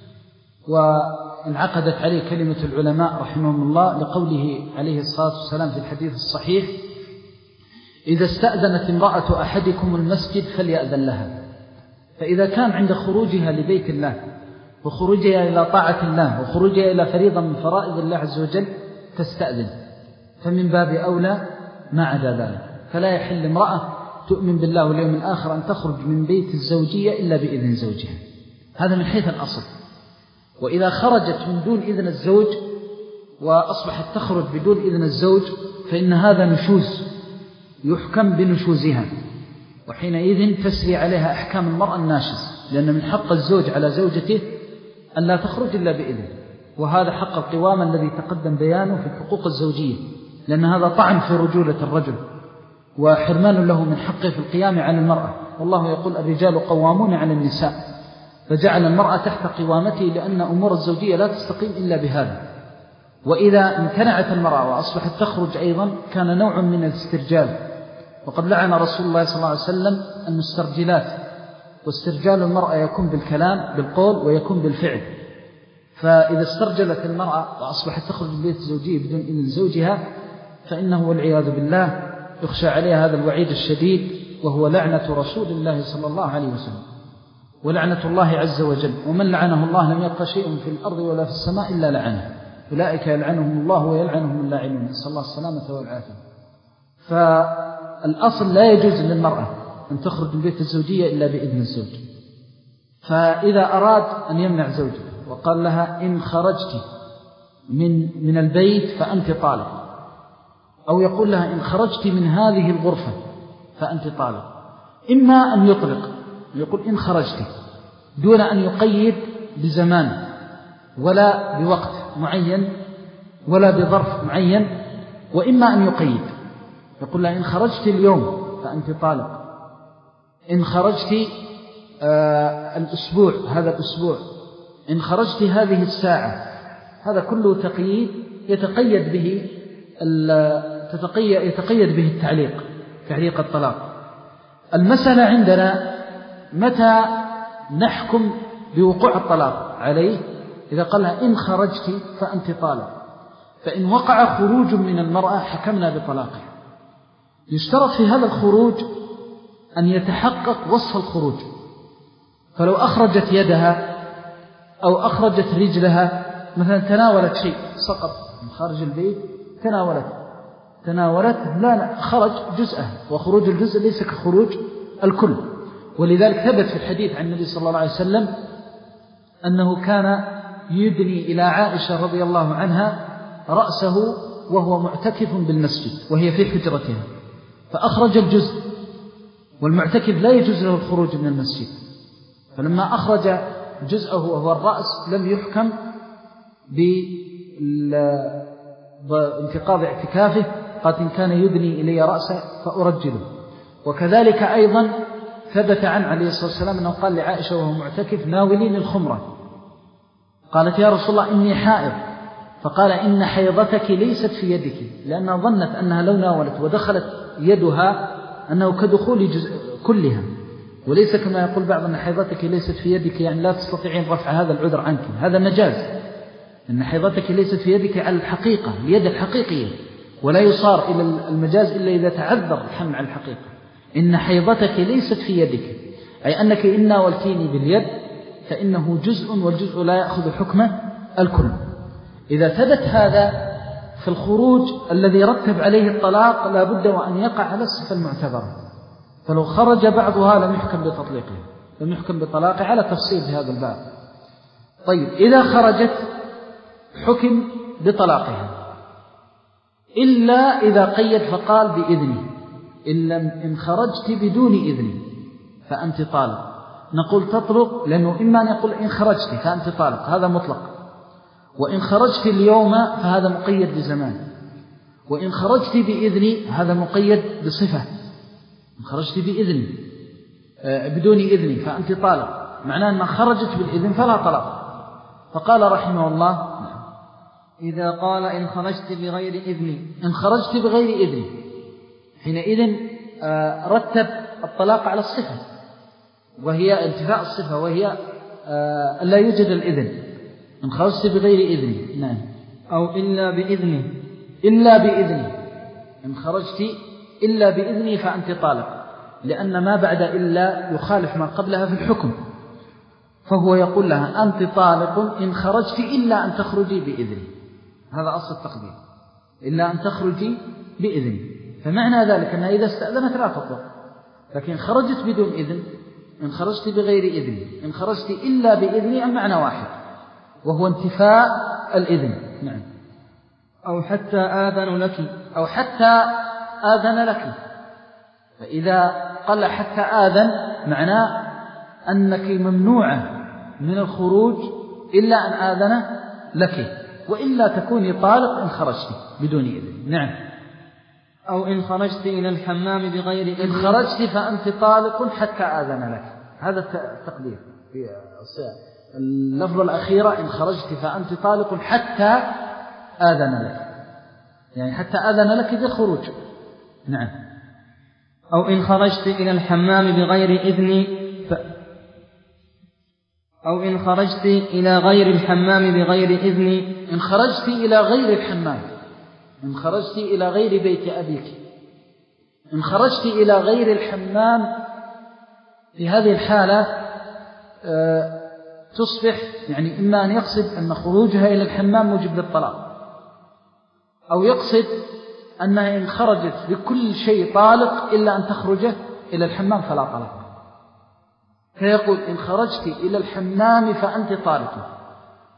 وانعقدت عليه كلمة العلماء رحمهم الله لقوله عليه الصلاة والسلام في الحديث الصحيح: إذا استأذنت امرأة أحدكم المسجد فليأذن لها. فإذا كان عند خروجها لبيت الله وخروجها إلى طاعة الله وخروجها إلى فريضة من فرائض الله عز وجل تستأذن، فمن باب أولى ما عدا ذلك. فلا يحل امرأة تؤمن بالله واليوم الآخر أن تخرج من بيت الزوجية إلا بإذن زوجها، هذا من حيث الأصل. وإذا خرجت من دون إذن الزوج وأصبحت تخرج بدون إذن الزوج فإن هذا نشوز يحكم بنشوزها، وحينئذ تسري عليها أحكام المرأة الناشز، لأن من حق الزوج على زوجته أن لا تخرج إلا بإذن، وهذا حق القوام الذي تقدم بيانه في الحقوق الزوجية، لأن هذا طعن في رجولة الرجل وحرمان له من حقه في القيام على المرأة، والله يقول الرجال قوامون على النساء، فجعل المرأة تحت قوامته لأن أمور الزوجية لا تستقيم إلا بهذا. وإذا امتنعت المرأة وأصبحت تخرج أيضا كان نوع من الاسترجال، وقد لعن رسول الله صلى الله عليه وسلم المسترجلات، واسترجال المرأة يكون بالكلام بالقول ويكون بالفعل. فإذا استرجلت المرأة وأصبحت تخرج من بيت الزوجية بدون إذن زوجها فإنه والعياذ بالله يخشى عليها هذا الوعيد الشديد، وهو لعنة رسول الله صلى الله عليه وسلم ولعنة الله عز وجل. ومن لعنه الله لم يبقى شيء في الأرض ولا في السماء إلا لعنه، أولئك يلعنهم الله ويلعنهم اللاعنون، نسأل الله السلامة والعافية. فالأصل لا يجوز للمرأة أن تخرج من بيت الزوجية إلا بإذن الزوج. فإذا أراد أن يمنع زوجه وقال لها إن خرجت من, من البيت فأنت طالق، أو يقول لها إن خرجت من هذه الغرفة فأنت طالق، إما أن يطلق يقول إن خرجت دون أن يقيد بزمان ولا بوقت معين ولا بظرف معين، وإما أن يقيد يقول لها إن خرجت اليوم فأنت طالق، إن خرجت آه الأسبوع هذا الأسبوع، إن خرجت هذه الساعة، هذا كله تقييد يتقيد به يتقيد به التعليق، تعليق الطلاق. المسألة عندنا متى نحكم بوقوع الطلاق عليه؟ إذا قال لها إن خرجت فأنت طالق، فإن وقع خروج من المرأة حكمنا بطلاقه. يشترط في هذا الخروج أن يتحقق وصف الخروج، فلو أخرجت يدها أو أخرجت رجلها مثلا، تناولت شيء سقط من خارج البيت، تناولت تناولت لا لا خرج جزءه، وخروج الجزء ليس كخروج الكل. ولذلك ثبت في الحديث عن النبي صلى الله عليه وسلم أنه كان يدني إلى عائشة رضي الله عنها رأسه وهو معتكف بالمسجد وهي في حجرتها، فأخرج الجزء، والمعتكف لا يجوز له الخروج من المسجد، فلما أخرج جزءه وهو الرأس لم يحكم بانتقاض اعتكافه، قال إن كان يدني إلي رأسه فأرجله. وكذلك أيضا ثبت عن عليه الصلاة والسلام أنه قال لعائشة وهو معتكف ناولين الخمرة، قالت يا رسول الله إني حائض، فقال إن حيضتك ليست في يدك، لأنها ظنت أنها لو ناولت ودخلت يدها أنه كدخول جزء كلها، وليس كما يقول بعض أن حيضتك ليست في يدك يعني لا تستطيعين رفع هذا العذر عنك، هذا مجاز، إن حيضتك ليست في يدك على الحقيقة، اليد الحقيقية، ولا يصار إلى المجاز إلا إذا تعذر الحمل على الحقيقة. إن حيضتك ليست في يدك أي أنك إن ناولتيني باليد فإنه جزء، والجزء لا يأخذ حكم الكل. إذا ثبت هذا في الخروج الذي رتب عليه الطلاق لا بد وأن يقع على الصفة المعتبرة، فلو خرج بعضها لم يحكم بتطليقه، لم يحكم بطلاقه على تفصيل في هذا الباب. طيب إذا خرجت حكم بطلاقها إلا إذا قيد فقال بإذني، إن خرجت بدون إذني فأنت طالق، نقول تطلق، لأنه إما أن يقول إن خرجت فأنت طالق، هذا مطلق، وإن خرجت اليوم فهذا مقيد بزمان، وإن خرجت بإذني هذا مقيد بصفة، إن خرجت بإذني بدون إذني فأنت طالق، معناه أن خرجت بالإذن فلا طلاق. فقال رحمه الله إذا قال إن خرجت بغير إذني، إن خرجت بغير إذني حينئذ رتب الطلاق على الصفة، وهي انتفاء الصفة، وهي لا يوجد الإذن، إن خرجت بغير إذني. نعم. أو إلا بإذني، إلا بإذني، إن خرجت إلا بإذني فأنت طالق، لأن ما بعد إلا يخالف ما قبلها في الحكم، فهو يقول لها أنت طالق إن خرجت إلا أن تخرجي بإذني، هذا أصل التقدير، إلا أن تخرجي بإذني. فمعنى ذلك أنها إذا استأذنت لا تطلق، لكن خرجت بدون إذن، إن خرجت بغير إذني، إن خرجت إلا بإذني المعنى واحد، وهو انتفاء الإذن. نعم. أو حتى آذن لك، أو حتى آذن لك، فإذا قال حتى آذن معناه أنك ممنوعة من الخروج إلا أن آذن لك، وإلا تكوني طالق إن خرجت بدون إذن. نعم. أو إن خرجت إلى الحمام بغير إذن، إن خرجت فأنت طالق حتى آذن لك، هذا التقدير في اللفظة الأخيرة، إن خرجت فأنت طالق حتى آذن لك، يعني حتى آذن لك بالخروج. نعم. أو إن خرجت إلى الحمام بغير إذن ف... أو إن خرجت إلى غير الحمام بغير إذن، إن خرجت إلى غير الحمام، إن خرجت إلى غير بيت أبيك، إن خرجت إلى غير الحمام، في هذه الحالة أه تصبح يعني إما أن يقصد أن خروجها إلى الحمام موجب للطلاق، أو يقصد أنها إن خرجت بكل شيء طالق إلا أن تخرج إلى الحمام فلا طلاق، فيقول إن خرجت إلى الحمام فأنت طالق،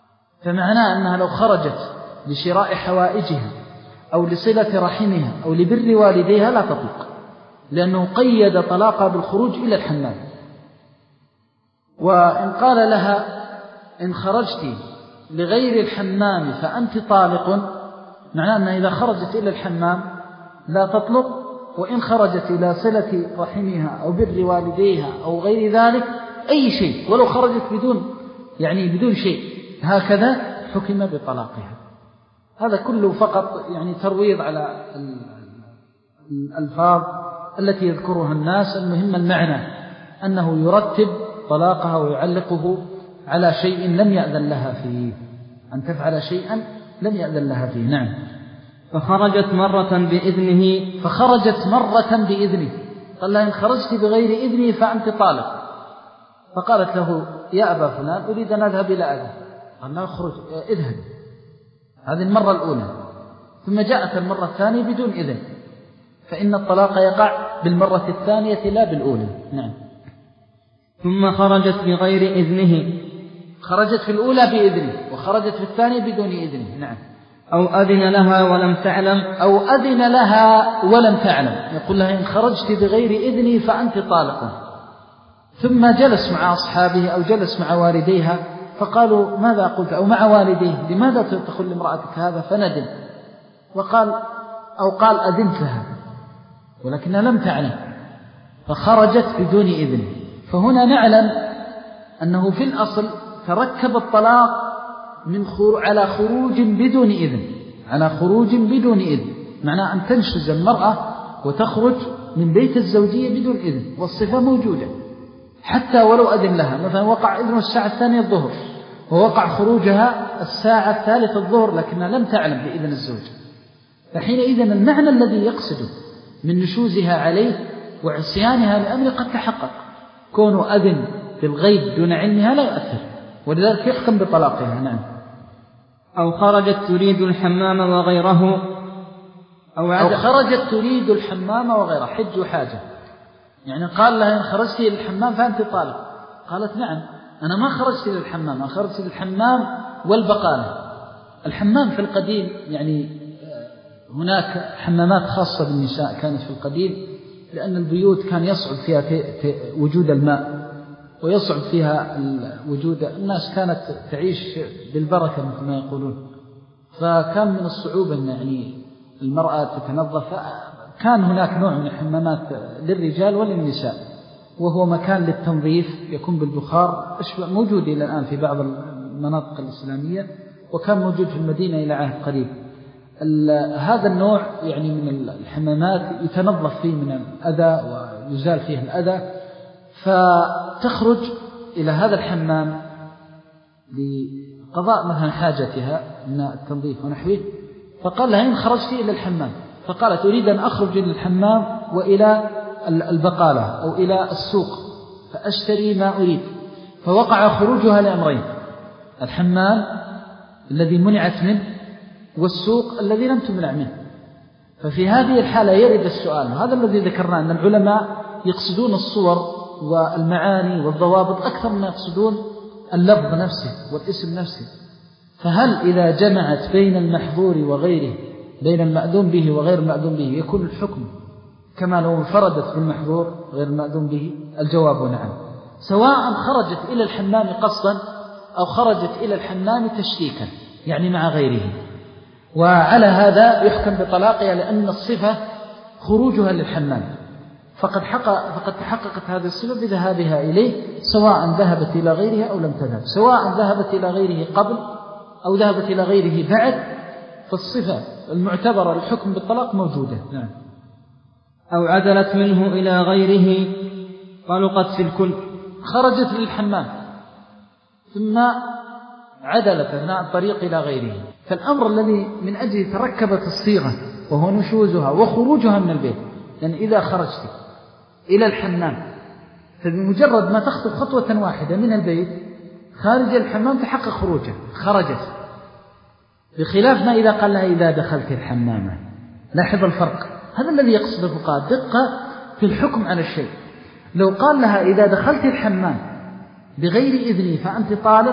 فمعناه أنها لو خرجت لشراء حوائجها أو لصلة رحمها أو لبر والديها لا تطلق، لأنه قيد طلاقها بالخروج إلى الحمام. وإن قال لها إن خرجت لغير الحمام فأنت طالق، معناه أنها إذا خرجت إلى الحمام لا تطلق، وإن خرجت إلى صلة رحمها أو بر والديها أو غير ذلك أي شيء ولو خرجت بدون يعني بدون شيء هكذا حكم بطلاقها. هذا كله فقط يعني ترويض على الألفاظ التي يذكرها الناس. المهم المعنى أنه يرتب طلاقها ويعلقه على شيء لم يأذن لها فيه، أن تفعل شيئا لم يأذن لها فيه. نعم. فخرجت مرة بإذنه فخرجت مرة بإذنه قال لها إن خرجت بغير إذنه فأنت طالق. فقالت له يا أبا فلان أريد أن أذهب إلى أبي. قال لها اخرج اذهب. هذه المرة الأولى. ثم جاءت المرة الثانية بدون إذن، فإن الطلاق يقع بالمرة الثانية لا بالأولى. نعم. ثم خرجت بغير إذنه، خرجت في الأولى بإذنه وخرجت في الثانية بدون إذنه. نعم. أو أذن لها ولم تعلم أو أذن لها ولم تعلم، يقول لها إن خرجت بغير إذني فأنت طالق. ثم جلس مع أصحابه أو جلس مع والديها فقالوا ماذا قلت، أو مع والديه لماذا تقول لامرأتك هذا، فندم وقال أو قال أذنت لها ولكنها لم تعلم فخرجت بدون إذن. فهنا نعلم أنه في الأصل تركب الطلاق من خروج على خروج بدون إذن، على خروج بدون إذن، معناه أن تنشز المرأة وتخرج من بيت الزوجية بدون إذن، والصفة موجودة حتى ولو أذن لها. مثلا وقع إذن الساعة الثانية الظهر ووقع خروجها الساعة الثالثة الظهر لكنها لم تعلم بإذن الزوج، فحينئذ المعنى الذي يقصده من نشوزها عليه وعصيانها لأمر قد تحقق. كونه أذن بالغيب دون علمها لا يؤثر، ولذلك يحكم بطلاقها. نعم. أو خرجت تريد الحمام وغيره، أو, أو خرجت تريد الحمام وغيره، حج وحاجة. يعني قال لها إن خرجت إلى الحمام فأنت طالق. قالت نعم أنا ما خرجت إلى الحمام، أنا خرجت إلى الحمام والبقالة. الحمام في القديم يعني هناك حمامات خاصة بالنساء كانت في القديم، لأن البيوت كان يصعب فيها وجود الماء ويصعب فيها وجود، الناس كانت تعيش بالبركة مثل ما يقولون، فكان من الصعوبة أن يعني المرأة تتنظف. كان هناك نوع من الحمامات للرجال وللنساء، وهو مكان للتنظيف يكون بالبخار، موجود إلى الآن في بعض المناطق الإسلامية، وكان موجود في المدينة إلى عهد قريب. هذا النوع يعني من الحمامات يتنظف فيه من الأذى ويزال فيه الأذى، فتخرج إلى هذا الحمام لقضاء مثلا حاجتها من التنظيف ونحوه. فقال لها إن خرجت إلى الحمام، فقالت أريد أن أخرج إلى الحمام وإلى البقالة أو إلى السوق فأشتري ما أريد. فوقع خروجها لأمرين: الحمام الذي منعت منه والسوق الذي لم تمنع منه. ففي هذه الحالة يرد السؤال، هذا الذي ذكرنا أن العلماء يقصدون الصور والمعاني والضوابط أكثر ما يقصدون اللفظ نفسه والاسم نفسه. فهل إذا جمعت بين المحظور وغيره، بين المأذون به وغير المأذون به، يكون الحكم كما لو انفردت بالمحظور غير المأذون به؟ الجواب نعم، سواء خرجت إلى الحمام قصدا أو خرجت إلى الحمام تشريكا يعني مع غيره. وعلى هذا يحكم بطلاقها، لأن الصفة خروجها للحمام، فقد, فقد تحققت هذه الصفة بذهابها إليه، سواء ذهبت إلى غيرها أو لم تذهب، سواء ذهبت إلى غيره قبل أو ذهبت إلى غيره بعد، فالصفة المعتبرة للحكم بالطلاق موجودة. نعم. أو عدلت منه إلى غيره طلقت في الكل، خرجت للحمام ثم عدلت أثناء الطريق إلى غيره. فالأمر الذي من أجل تركبت الصيغة وهو نشوزها وخروجها من البيت، لأن يعني إذا خرجت إلى الحمام فبمجرد ما تخطو خطوة واحدة من البيت خارج الحمام تحقق خروجها، خرجت، بخلاف ما إذا قال لها إذا دخلت الحمامة. لاحظ الفرق، هذا الذي يقصد الفقهاء، دقة في الحكم على الشيء. لو قال لها إذا دخلت الحمام بغير إذني فأنت طالق،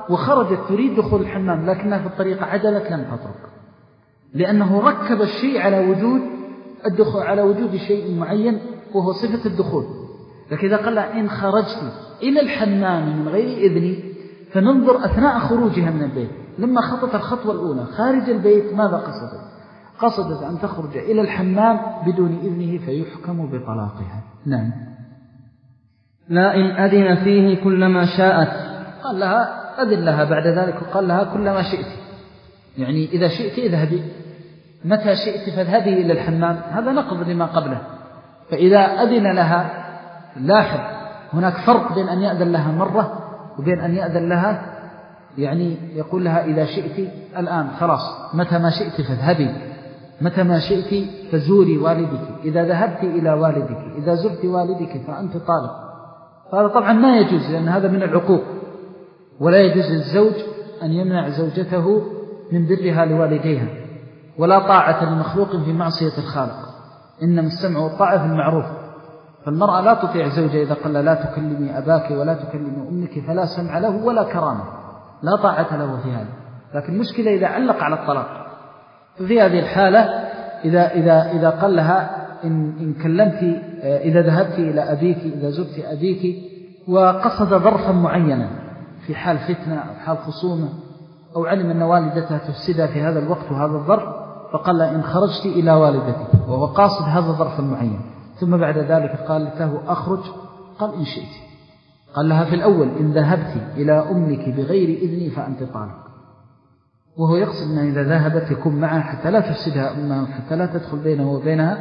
وخرجت تريد دخول الحمام لكنها في الطريق عدلت لم تترك، لأنه ركب الشيء على وجود الدخول، على وجود شيء معين وهو صفة الدخول. لكن إذا قال إن خرجت إلى الحمام من غير إذني فننظر أثناء خروجها من البيت، لما خطت الخطوة الأولى خارج البيت ماذا قصدت؟ قصدت أن تخرج إلى الحمام بدون إذنه فيحكم بطلاقها. نعم. لا إن أذن فيه كلما شاءت. قال لها أذن لها بعد ذلك وقال لها كلما شئت، يعني إذا شئت اذهبي، متى شئت فاذهبي إلى الحمام، هذا نقض لما قبله. فإذا أذن لها، لاحظ هناك فرق بين أن يأذن لها مرة وبين أن يأذن لها يعني يقول لها إذا شئت الآن خلاص، متى ما شئت فاذهبي، متى ما شئت فزوري والدك، إذا ذهبت إلى والدك، إذا زرت والدك فأنت طالق. هذا طبعا ما يجوز، لأن هذا من العقوق، ولا يجوز للزوج أن يمنع زوجته من برها لوالديها، ولا طاعة لمخلوق في معصية الخالق، إنما السمع والطاعة في المعروف. فالمرأة لا تطيع زوجها إذا قال لا تكلمي أباك ولا تكلمي أمك، فلا سمع له ولا كرامة، لا طاعة له في هذا. لكن المشكلة إذا علق على الطلاق، ففي هذه الحالة إذا, إذا, إذا قال لها إن, إن كلمت، إذا ذهبت إلى أبيك، إذا زرت أبيك، وقصد ظرفا معينا في حال فتنة أو حال خصومة، أو علم أن والدتها تفسدها في هذا الوقت وهذا الظرف، فقال لها إن خرجت إلى والدتك، وهو قاصد هذا الظرف المعين. ثم بعد ذلك قال له أخرج، قال إن شئت. قال لها في الأول إن ذهبت إلى أمك بغير إذني فأنت طالق، وهو يقصد أنها إذا ذهبت يكون معها حتى لا تفسدها أمها، حتى لا تدخل بينه وبينها.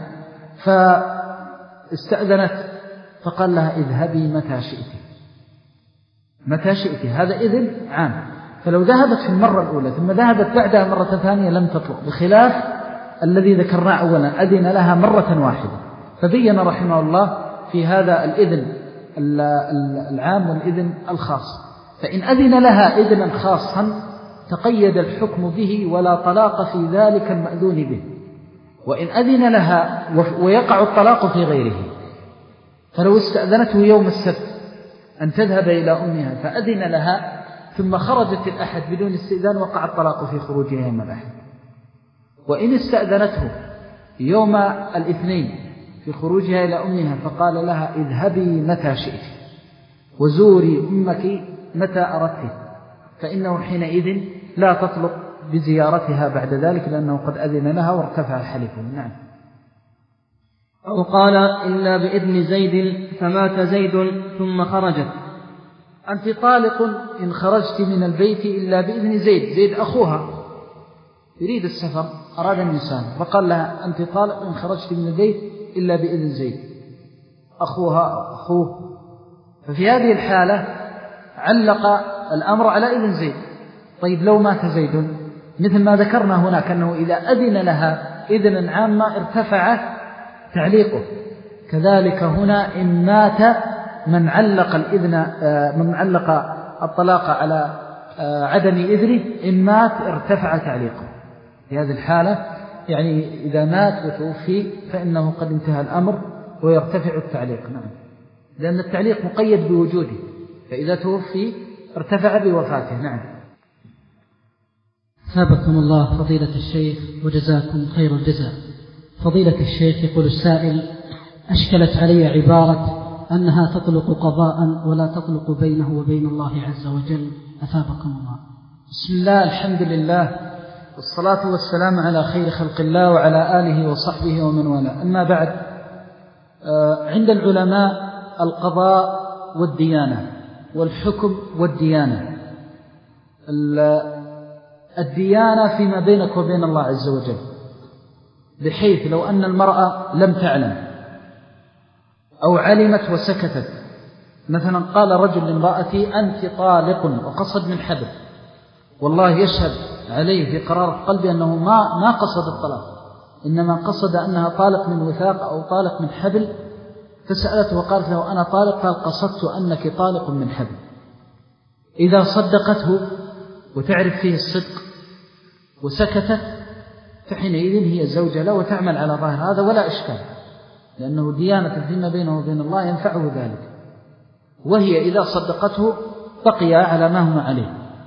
فاستأذنت فقال لها اذهبي متى شئت، متى شئت، هذا إذن عام. فلو ذهبت في المرة الأولى ثم ذهبت بعدها مرة ثانية لم تطلق، بخلاف الذي ذكرناه أولا أذن لها مرة واحدة. فبين رحمه الله في هذا الإذن العام والإذن الخاص. فإن أذن لها إذنا خاصا تقيد الحكم به ولا طلاق في ذلك المأذون به، وإن أذن لها ويقع الطلاق في غيره. فلو استأذنته يوم السبت أن تذهب إلى أمها فأذن لها ثم خرجت الأحد بدون استئذان وقع الطلاق في خروجها يوم الأحد. وإن استأذنته يوم الاثنين في خروجها إلى أمها فقال لها اذهبي متى شئت وزوري أمك متى أردت، فإنه حينئذ لا تطلق بزيارتها بعد ذلك، لأنه قد أذن لها وارتفع حلفه. نعم. أو قال إلا بإذن زيد فمات زيد ثم خرجت. أنت طالق إن خرجت من البيت إلا بإذن زيد، زيد أخوها يريد السفر أراد أن يسافر، فقال لها أنت طالق إن خرجت من البيت إلا بإذن زيد أخوها أو أخوه. ففي هذه الحالة علق الأمر على إذن زيد. طيب لو مات زيد مثل ما ذكرنا هناك أنه إذا أذن لها إذنا عاما ارتفع تعليقه، كذلك هنا إن مات من علق الإذن من علق الطلاق على عدم إذنه إن مات ارتفع تعليقه. في هذه الحالة يعني إذا مات وتوفي فإنه قد انتهى الأمر ويرتفع التعليق. نعم، لأن التعليق مقيد بوجوده، فإذا توفي ارتفع بوفاته. نعم. ثابكم الله فضيلة الشيخ وجزاكم خير الجزاء. فضيلة الشيخ يقول السائل: أشكلت علي عبارة أنها تطلق قضاء ولا تطلق بينه وبين الله عز وجل، أثابكم الله. بسم الله، الحمد لله، والصلاة والسلام على خير خلق الله وعلى آله وصحبه ومن والاه. أما بعد، عند العلماء القضاء والديانة والحكم والديانة. الديانة فيما بينك وبين الله عز وجل، بحيث لو أن المرأة لم تعلم أو علمت وسكتت، مثلا قال رجل لامرأتي أنت طالق وقصد من حبل، والله يشهد عليه في قرار قلبي أنه ما ما قصد الطلاق، إنما قصد أنها طالق من وثاق أو طالق من حبل، فسألته وقالت له أنا طالق، قال قصدت أنك طالق من حبل. إذا صدقته وتعرف فيه الصدق وسكتت فحينئذ هي زوجة له وتعمل على ظاهر هذا ولا إشكال، لأنه ديانة فيما بينه وبين الله ينفعه ذلك. وهي إذا صدقته بقي على ما هم عليه،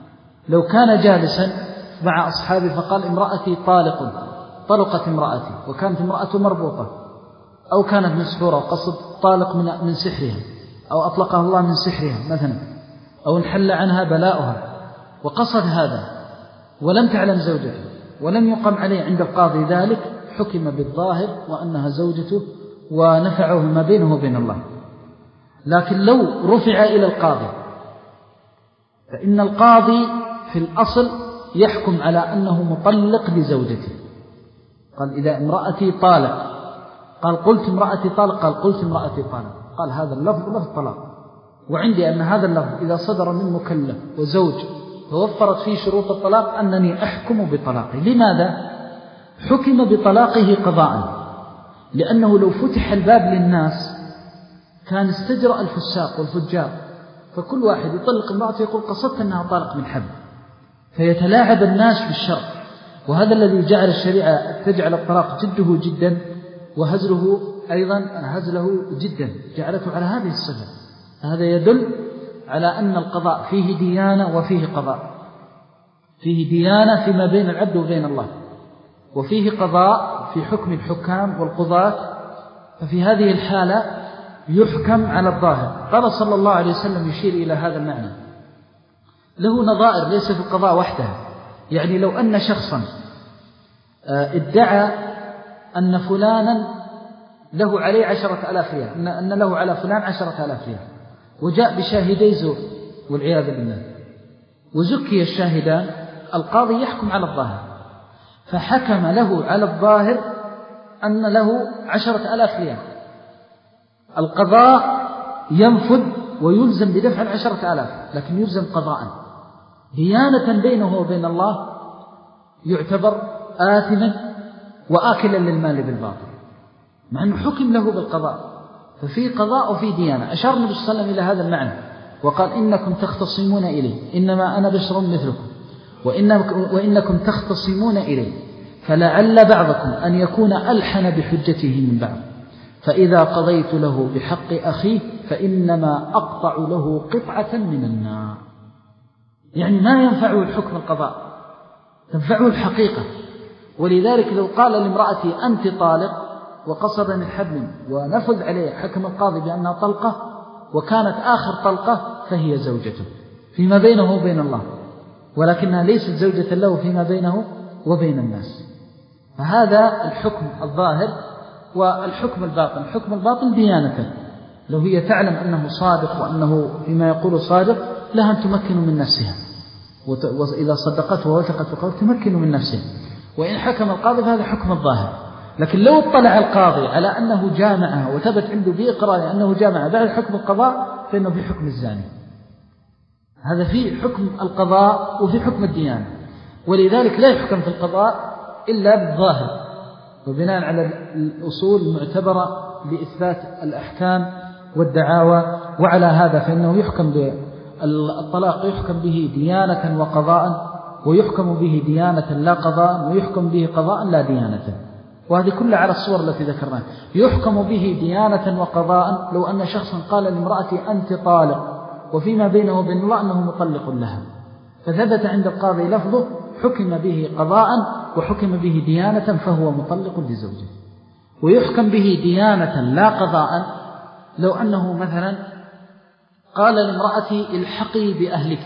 لو كان جالسا مع أصحابه فقال امرأتي طالق، طلقت امرأتي، وكانت امرأته مربوطة أو كانت مسحورة وقصد طالق من من سحرها أو أطلقها الله من سحرها مثلا، أو انحل عنها بلاؤها وقصد هذا ولم تعلم زوجته ولم يقم عليه عند القاضي ذلك، حكم بالظاهر وأنها زوجته ونفعه ما بينه وبين الله. لكن لو رفع إلى القاضي فإن القاضي في الأصل يحكم على أنه مطلق لزوجته. قال إذا امرأتي طالق، قال قلت امرأتي طالق، قال قلت امرأتي طالق، قال هذا اللفظ لفظ طلاق. وعندي أن هذا اللفظ إذا صدر من مكلف وزوج توفرت فيه شروط الطلاق أنني أحكم بطلاقه. لماذا؟ حكم بطلاقه قضاء، لأنه لو فتح الباب للناس كان استجرأ الفساق والفجار، فكل واحد يطلق امرأته يقول قصدت أنها طالق من حد، فيتلاعب الناس في الشرع. وهذا الذي جعل الشريعة تجعل الطلاق جده جدا وهزله أيضا هزله جدا، جعلته على هذه الصفة. هذا يدل على أن القضاء فيه ديانة وفيه قضاء، فيه ديانة فيما بين العبد وبين الله، وفيه قضاء في حكم الحكام والقضاة. ففي هذه الحالة يحكم على الظاهر. قال صلى الله عليه وسلم يشير إلى هذا المعنى، له نظائر ليس في القضاء وحدها. يعني لو أن شخصا ادعى أن فلانا له عليه عشرة ألاف ريال، أن له على فلان عشرة ألاف ريال، وجاء بشاهدي زور والعياذ بالله، وزكي الشاهدان، القاضي يحكم على الظاهر، فحكم له على الظاهر أن له عشرة ألاف ريال. القضاء ينفذ ويلزم بدفع العشرة ألاف، لكن يلزم قضاء ديانة بينه وبين الله، يعتبر آثما وآكلا للمال بالباطل، مع أنه حكم له بالقضاء. ففي قضاء وفي ديانة. أشار النبي صلى الله عليه وسلم إلى هذا المعنى وقال إنكم تختصمون إليه، إنما أنا بشر مثلكم وإنكم تختصمون إليه، فلعل بعضكم أن يكون ألحن بحجته من بعض، فإذا قضيت له بحق أخيه فإنما أقطع له قطعة من النار. يعني ما ينفعه الحكم القضاء، تنفعه الحقيقة. ولذلك لو قال لامرأتي أنت طالق وقصد من حبل ونفذ عليه حكم القاضي بأنها طلقة وكانت آخر طلقة فهي زوجته فيما بينه وبين الله، ولكنها ليست زوجة له فيما بينه وبين الناس. فهذا الحكم الظاهر. والحكم الباطن، الحكم الباطن ديانة، لو هي تعلم أنه صادق وأنه فيما يقول صادق لها أن تمكن من نفسها، وإذا صدقته ووثقت بقوله تمكن من نفسها. وإن حكم القاضي فهذا حكم الظاهر. لكن لو اطلع القاضي على أنه جامعها وثبت عنده بإقرار أنه جامعها بعد حكم القضاء فإنه في حكم الزاني. هذا في حكم القضاء وفي حكم الديانة. ولذلك لا يحكم في القضاء إلا بالظاهر وبناء على الأصول المعتبرة لإثبات الأحكام والدعاوى. وعلى هذا فإنه يحكم بالطلاق يحكم به ديانة وقضاء، ويحكم به ديانة لا قضاء، ويحكم به قضاء لا ديانة. وهذه كلها على الصور التي ذكرناها. يحكم به ديانة وقضاء لو أن شخصا قال لامرأتي أنت طالق وفيما بينه وبين الله أنه مطلق لها، فثبت عند القاضي لفظه، حكم به قضاء وحكم به ديانة فهو مطلق لزوجه. ويحكم به ديانة لا قضاء لو أنه مثلا قال لامرأتي الحقي بأهلك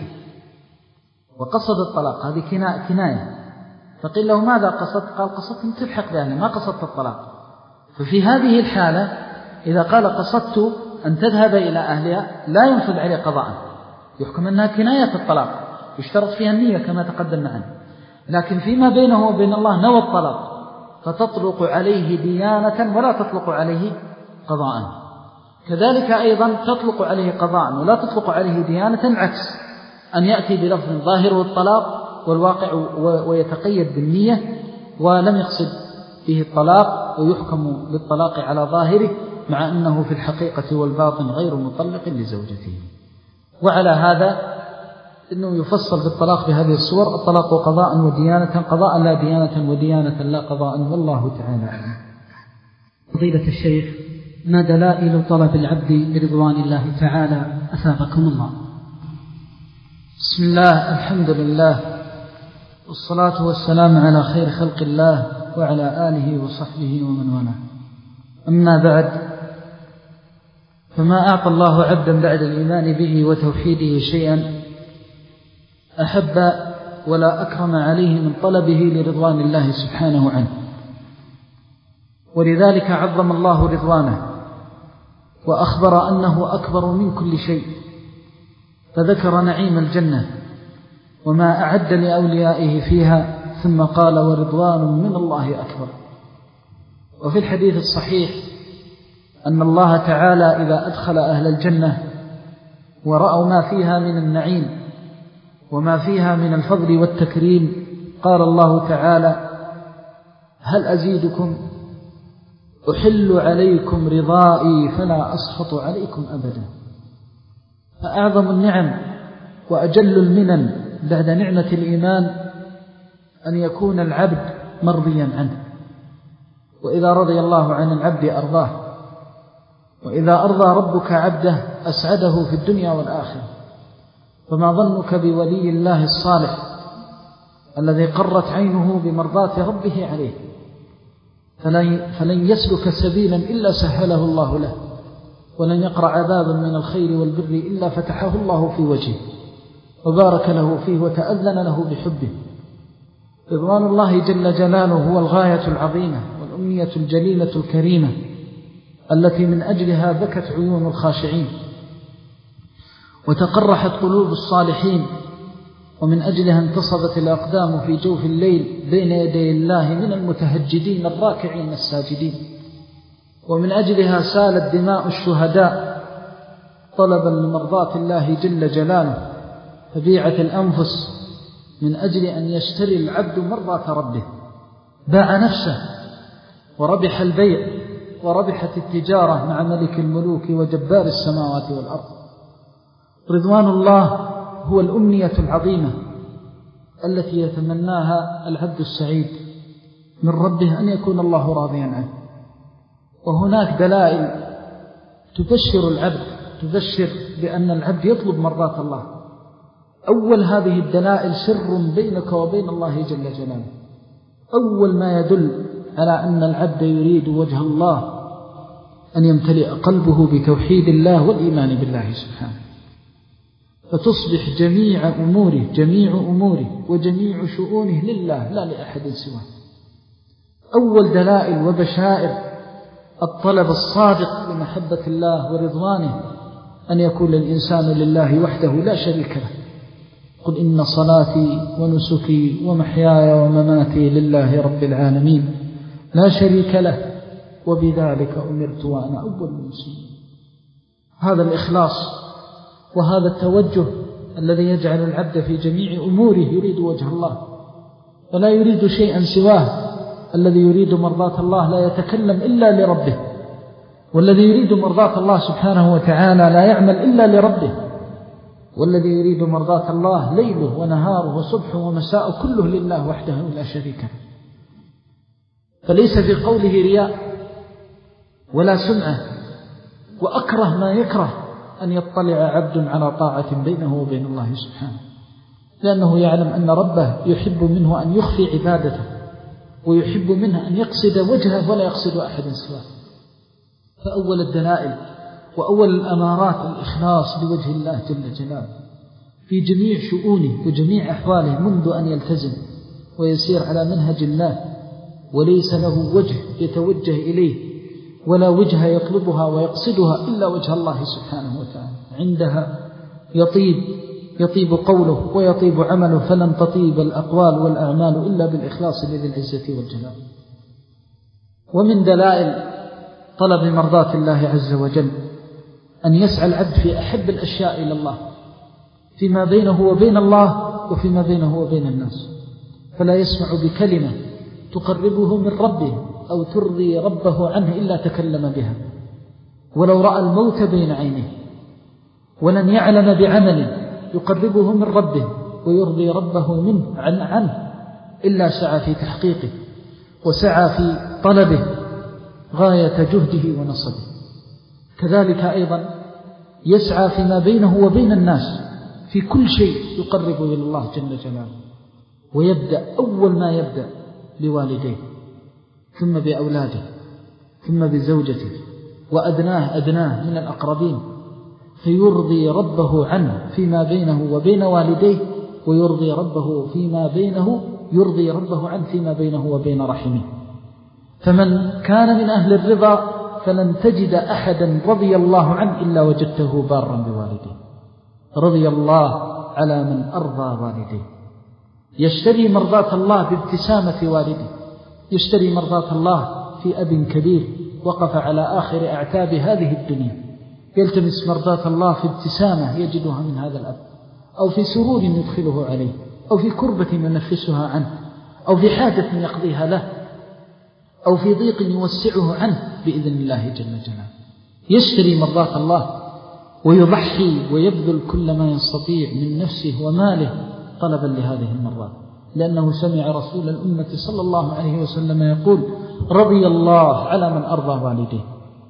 وقصد الطلاق، هذه كناية، فقيل له ماذا قصدت؟ قال قصدت أن تلحق بأهلي ما قصدت الطلاق. ففي هذه الحالة إذا قال قصدت أن تذهب إلى أهلها لا ينفذ عليه قضاء، يحكم أنها كناية الطلاق، يشترط فيها النية كما تقدم معنا. لكن فيما بينه وبين الله نوى الطلاق فتطلق عليه ديانة ولا تطلق عليه قضاء. كذلك أيضا تطلق عليه قضاء ولا تطلق عليه ديانة، العكس، أن يأتي بلفظ ظاهره الطلاق والواقع ويتقيد بالنية ولم يقصد به الطلاق ويحكم بالطلاق على ظاهره، مع أنه في الحقيقة والباطن غير مطلق لزوجته. وعلى هذا إنه يفصل بالطلاق بهذه الصور: الطلاق قضاء وديانة، قضاء لا ديانة، وديانة لا قضاء، والله تعالى أعلم. فضيلة الشيخ، ما دلائل طلب العبد برضوان الله تعالى أثابكم الله؟ بسم الله، الحمد لله، والصلاة والسلام على خير خلق الله وعلى آله وصحبه ومن والاه. أما بعد، فما أعطى الله عبدا بعد الإيمان به وتوحيده شيئا أحب ولا أكرم عليه من طلبه لرضوان الله سبحانه عنه، ولذلك عظم الله رضوانه وأخبر أنه أكبر من كل شيء، فذكر نعيم الجنة وما أعد لأوليائه فيها، ثم قال ورضوان من الله أكبر. وفي الحديث الصحيح أن الله تعالى إذا أدخل أهل الجنة ورأوا ما فيها من النعيم وما فيها من الفضل والتكريم، قال الله تعالى: هل أزيدكم؟ أحل عليكم رضائي فلا أسخط عليكم أبدا. فأعظم النعم وأجل المنن بعد نعمة الإيمان أن يكون العبد مرضيا عنه، وإذا رضي الله عن العبد أرضاه، وإذا أرضى ربك عبده أسعده في الدنيا والآخرة. فما ظنك بولي الله الصالح الذي قرت عينه بمرضاة ربه عليه، فلن يسلك سبيلا إلا سهله الله له، ولن يقرأ بابا من الخير والبر إلا فتحه الله في وجهه وبارك له فيه وتأذن له بحبه. رضوان الله جل جلاله هو الغاية العظيمة والأمنية الجليلة الكريمة التي من أجلها بكت عيون الخاشعين وتقرحت قلوب الصالحين، ومن أجلها انتصبت الأقدام في جوف الليل بين يدي الله من المتهجدين الراكعين الساجدين، ومن أجلها سالت دماء الشهداء طلبا لمرضاة الله جل جلاله، فبيعت الأنفس من أجل أن يشتري العبد مرضاة ربه، باع نفسه وربح البيع وربحت التجارة مع ملك الملوك وجبار السماوات والأرض. رضوان الله هو الأمنية العظيمة التي يتمناها العبد السعيد من ربه أن يكون الله راضيا عنه. وهناك دلائل تبشر العبد، تبشر بأن العبد يطلب مرضاة الله. أول هذه الدلائل سر بينك وبين الله جل جلاله، أول ما يدل على أن العبد يريد وجه الله أن يمتلئ قلبه بتوحيد الله والإيمان بالله سبحانه، فتصبح جميع أموره جميع أموره وجميع شؤونه لله لا لأحد سواه. أول دلائل وبشائر الطلب الصادق لمحبة الله ورضوانه أن يكون الإنسان لله وحده لا شريك له. قل إن صلاتي ونسكي ومحياي ومماتي لله رب العالمين لا شريك له وبذلك أمرت وأنا أول المسلمين. هذا الإخلاص وهذا التوجه الذي يجعل العبد في جميع أموره يريد وجه الله ولا يريد شيئا سواه. الذي يريد مرضاة الله لا يتكلم إلا لربه، والذي يريد مرضاة الله سبحانه وتعالى لا يعمل إلا لربه، والذي يريد مرضاة الله ليله ونهاره وصبحه ومساءه كله لله وحده لا شريك له. فليس في قوله رياء ولا سمعة، وأكره ما يكره أن يطلع عبد على طاعة بينه وبين الله سبحانه، لأنه يعلم أن ربه يحب منه أن يخفي عبادته، ويحب منه أن يقصد وجهه ولا يقصد أحد سواه. فأول الدلائل وأول الأمارات الإخلاص لوجه الله جل جلاله في جميع شؤونه وجميع أحواله، منذ أن يلتزم ويسير على منهج الله وليس له وجه يتوجه إليه ولا وجه يطلبها ويقصدها إلا وجه الله سبحانه وتعالى. عندها يطيب يطيب قوله ويطيب عمله، فلن تطيب الأقوال والأعمال إلا بالإخلاص لذي العزة والجلال. ومن دلائل طلب مرضاة الله عز وجل أن يسعى العبد في أحب الأشياء إلى الله فيما بينه وبين الله وفيما بينه وبين الناس، فلا يسمع بكلمة تقربه من ربه أو ترضي ربه عنه إلا تكلم بها، ولو رأى الموت بين عينيه، ولن يعلم بعمل يقربه من ربه ويرضي ربه منه عن عنه إلا سعى في تحقيقه وسعى في طلبه غاية جهده ونصبه. كذلك أيضا يسعى فيما بينه وبين الناس في كل شيء يقرب إلى الله جل جلاله، ويبدأ أول ما يبدأ بوالديه، ثم بأولاده، ثم بزوجته، وأدناه أدناه من الأقربين، فيرضي ربه عنه فيما بينه وبين والديه، ويرضي ربه فيما بينه يرضي ربه عنه فيما بينه وبين رحمه. فمن كان من أهل الرضا فلن تجد أحدا رضي الله عنه إلا وجدته بارا بوالديه. رضي الله على من أرضى والديه، يشتري مرضاة الله بابتسامة والده، يشتري مرضاة الله في أب كبير وقف على آخر أعتاب هذه الدنيا، يلتمس مرضاة الله في ابتسامة يجدها من هذا الأب، أو في سرور يدخله عليه، أو في كربة ينفسها عنه، أو في حاجة يقضيها له، أو في ضيق يوسعه عنه بإذن الله جل جلاله. يشتري مرضاة الله ويضحي ويبذل كل ما يستطيع من نفسه وماله طلبا لهذه المرضاة، لأنه سمع رسول الأمة صلى الله عليه وسلم يقول: رضي الله على من أرضى والديه.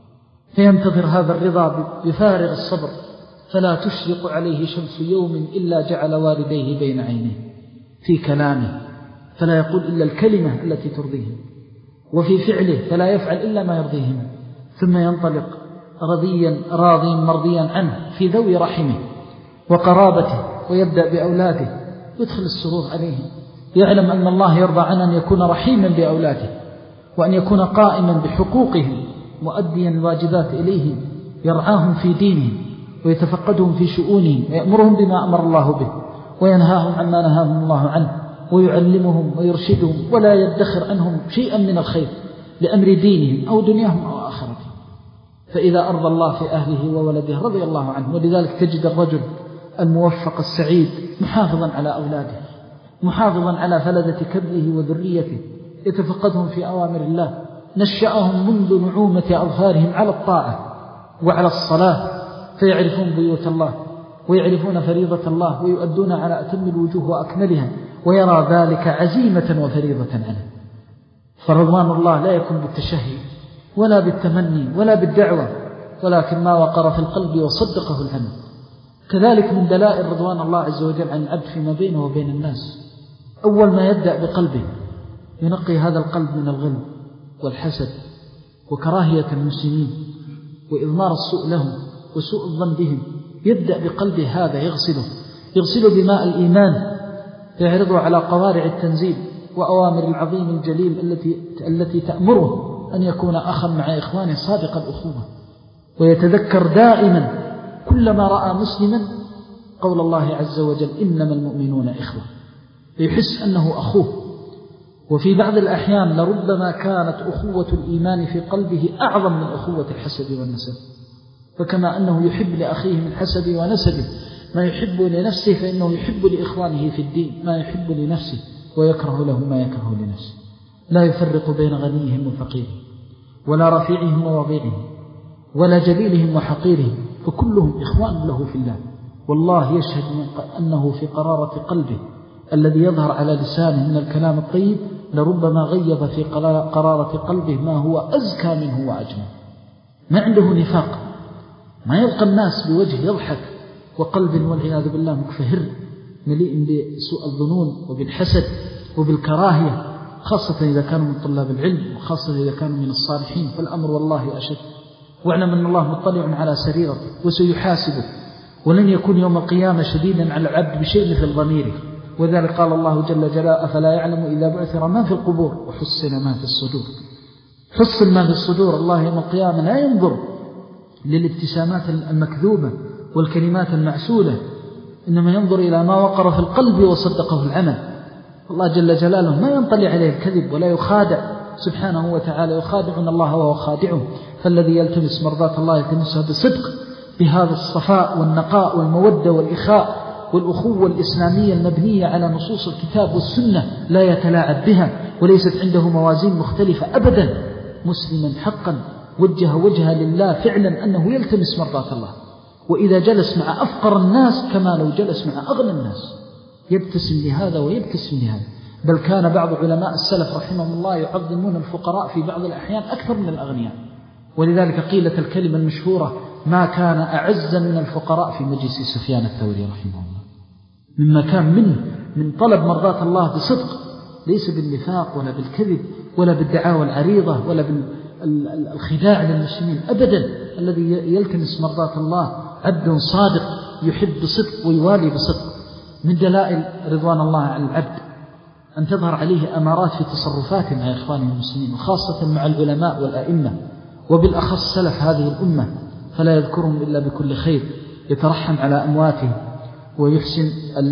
فينتظر هذا الرضا بفارغ الصبر، فلا تشرق عليه شمس يوم إلا جعل والديه بين عينيه في كلامه، فلا يقول إلا الكلمة التي ترضيه، وفي فعله فلا يفعل إلا ما يرضيهم، ثم ينطلق رضيا راضيا مرضيا عنه في ذوي رحمه وقرابته، ويبدأ بأولاده، يدخل السرور عليهم، يعلم أن الله يرضى عنه أن يكون رحيما بأولاده، وأن يكون قائما بحقوقهم، مؤديا الواجبات إليهم، يرعاهم في دينهم ويتفقدهم في شؤونهم، ويأمرهم بما أمر الله به، وينهاهم عما نهاهم الله عنه، ويعلمهم ويرشدهم، ولا يدخر عنهم شيئا من الخير لأمر دينهم أو دنياهم أو آخرتهم. فإذا أرضى الله في أهله وولده رضي الله عنه. ولذلك تجد الرجل الموفق السعيد محافظا على أولاده، محافظا على فلذة كبده وذريته، يتفقدهم في أوامر الله، نشأهم منذ نعومة أظفارهم على الطاعة وعلى الصلاة، فيعرفون بيوت الله ويعرفون فريضة الله ويؤدون على أتم الوجوه وأكملها، ويرى ذلك عزيمة وفريضة عنه. فرضوان الله لا يكون بالتشهي ولا بالتمني ولا بالدعوة، ولكن ما وقر في القلب وصدقه العمل. كذلك من دلائل رضوان الله عز وجل عن العبد فيما بينه وبين الناس، أول ما يبدأ بقلبه ينقي هذا القلب من الغل والحسد وكراهية المسلمين وإضمار السوء لهم وسوء الظن بهم. يبدأ بقلبه هذا يغسله يغسله بماء الإيمان، يعرضه على قوارع التنزيل وأوامر العظيم الجليل التي التي تأمره أن يكون أخا مع إخوانه صادق الأخوة، ويتذكر دائما كلما رأى مسلما قول الله عز وجل: إنما المؤمنون إخوة، فيحس أنه أخوه. وفي بعض الأحيان لربما كانت أخوة الإيمان في قلبه أعظم من أخوة الحسد والنسب، فكما أنه يحب لأخيه من حسبه ونسبه ما يحب لنفسه، فإنه يحب لإخوانه في الدين ما يحب لنفسه، ويكره له ما يكره لنفسه. لا يفرق بين غنيهم وفقيرهم، ولا رفيعهم ووضيعهم، ولا جليلهم وحقيرهم، فكلهم إخوان له في الله. والله يشهد أنه في قرارة قلبه الذي يظهر على لسانه من الكلام الطيب لربما غيظ في قرارة قلبه ما هو أزكى منه وأجمل. ما عنده نفاق، ما يلقى الناس بوجه يضحك وقلب والعياذ بالله مكفهر مليء بسوء الظنون وبالحسد وبالكراهية، خاصة إذا كانوا من طلاب العلم، وخاصة إذا كانوا من الصالحين، فالأمر والله أشد. واعلم أن الله مطلع على سريرته وسيحاسبه، ولن يكون يوم القيامة شديدا على العبد بشيء مثل ضميره. وذلك قال الله جل جلاله: أفلا يعلم إذا بعثر ما في القبور وحصل ما في الصدور. حصل ما في الصدور. الله يوم القيامة لا ينظر للابتسامات المكذوبة والكلمات المعسولة، إنما ينظر إلى ما وقر في القلب وصدقه العمل. الله جل جلاله ما ينطلع عليه الكذب ولا يخادع سبحانه وتعالى، يخادعون الله وهو خادعهم. فالذي يلتمس مرضات الله يلتمسها بصدق، بهذا الصفاء والنقاء والمودة والإخاء والأخوة الإسلامية المبنية على نصوص الكتاب والسنة، لا يتلاعب بها، وليست عنده موازين مختلفة أبدا. مسلما حقا وجه وجهه لله فعلا أنه يلتمس مرضات الله، وإذا جلس مع أفقر الناس كما لو جلس مع أغنى الناس، يبتسم لهذا ويبتسم لهذا. بل كان بعض علماء السلف رحمهم الله يعظمون الفقراء في بعض الأحيان أكثر من الأغنياء، ولذلك قيلت الكلمة المشهورة: ما كان أعز من الفقراء في مجلس سفيان الثوري رحمه الله. مما كان منه من طلب مرضاة الله بصدق، ليس بالنفاق ولا بالكذب ولا بالدعاوى العريضة ولا بالخداع للمسلمين أبدا. الذي يلتمس مرضاة الله عبد صادق يحب بصدق ويوالي بصدق. من دلائل رضوان الله على العبد أن تظهر عليه أمارات في تصرفاته مع إخوانه المسلمين، وخاصة مع العلماء والأئمة، وبالأخص سلف هذه الأمة، فلا يذكرهم إلا بكل خير، يترحم على أمواتهم ويحسن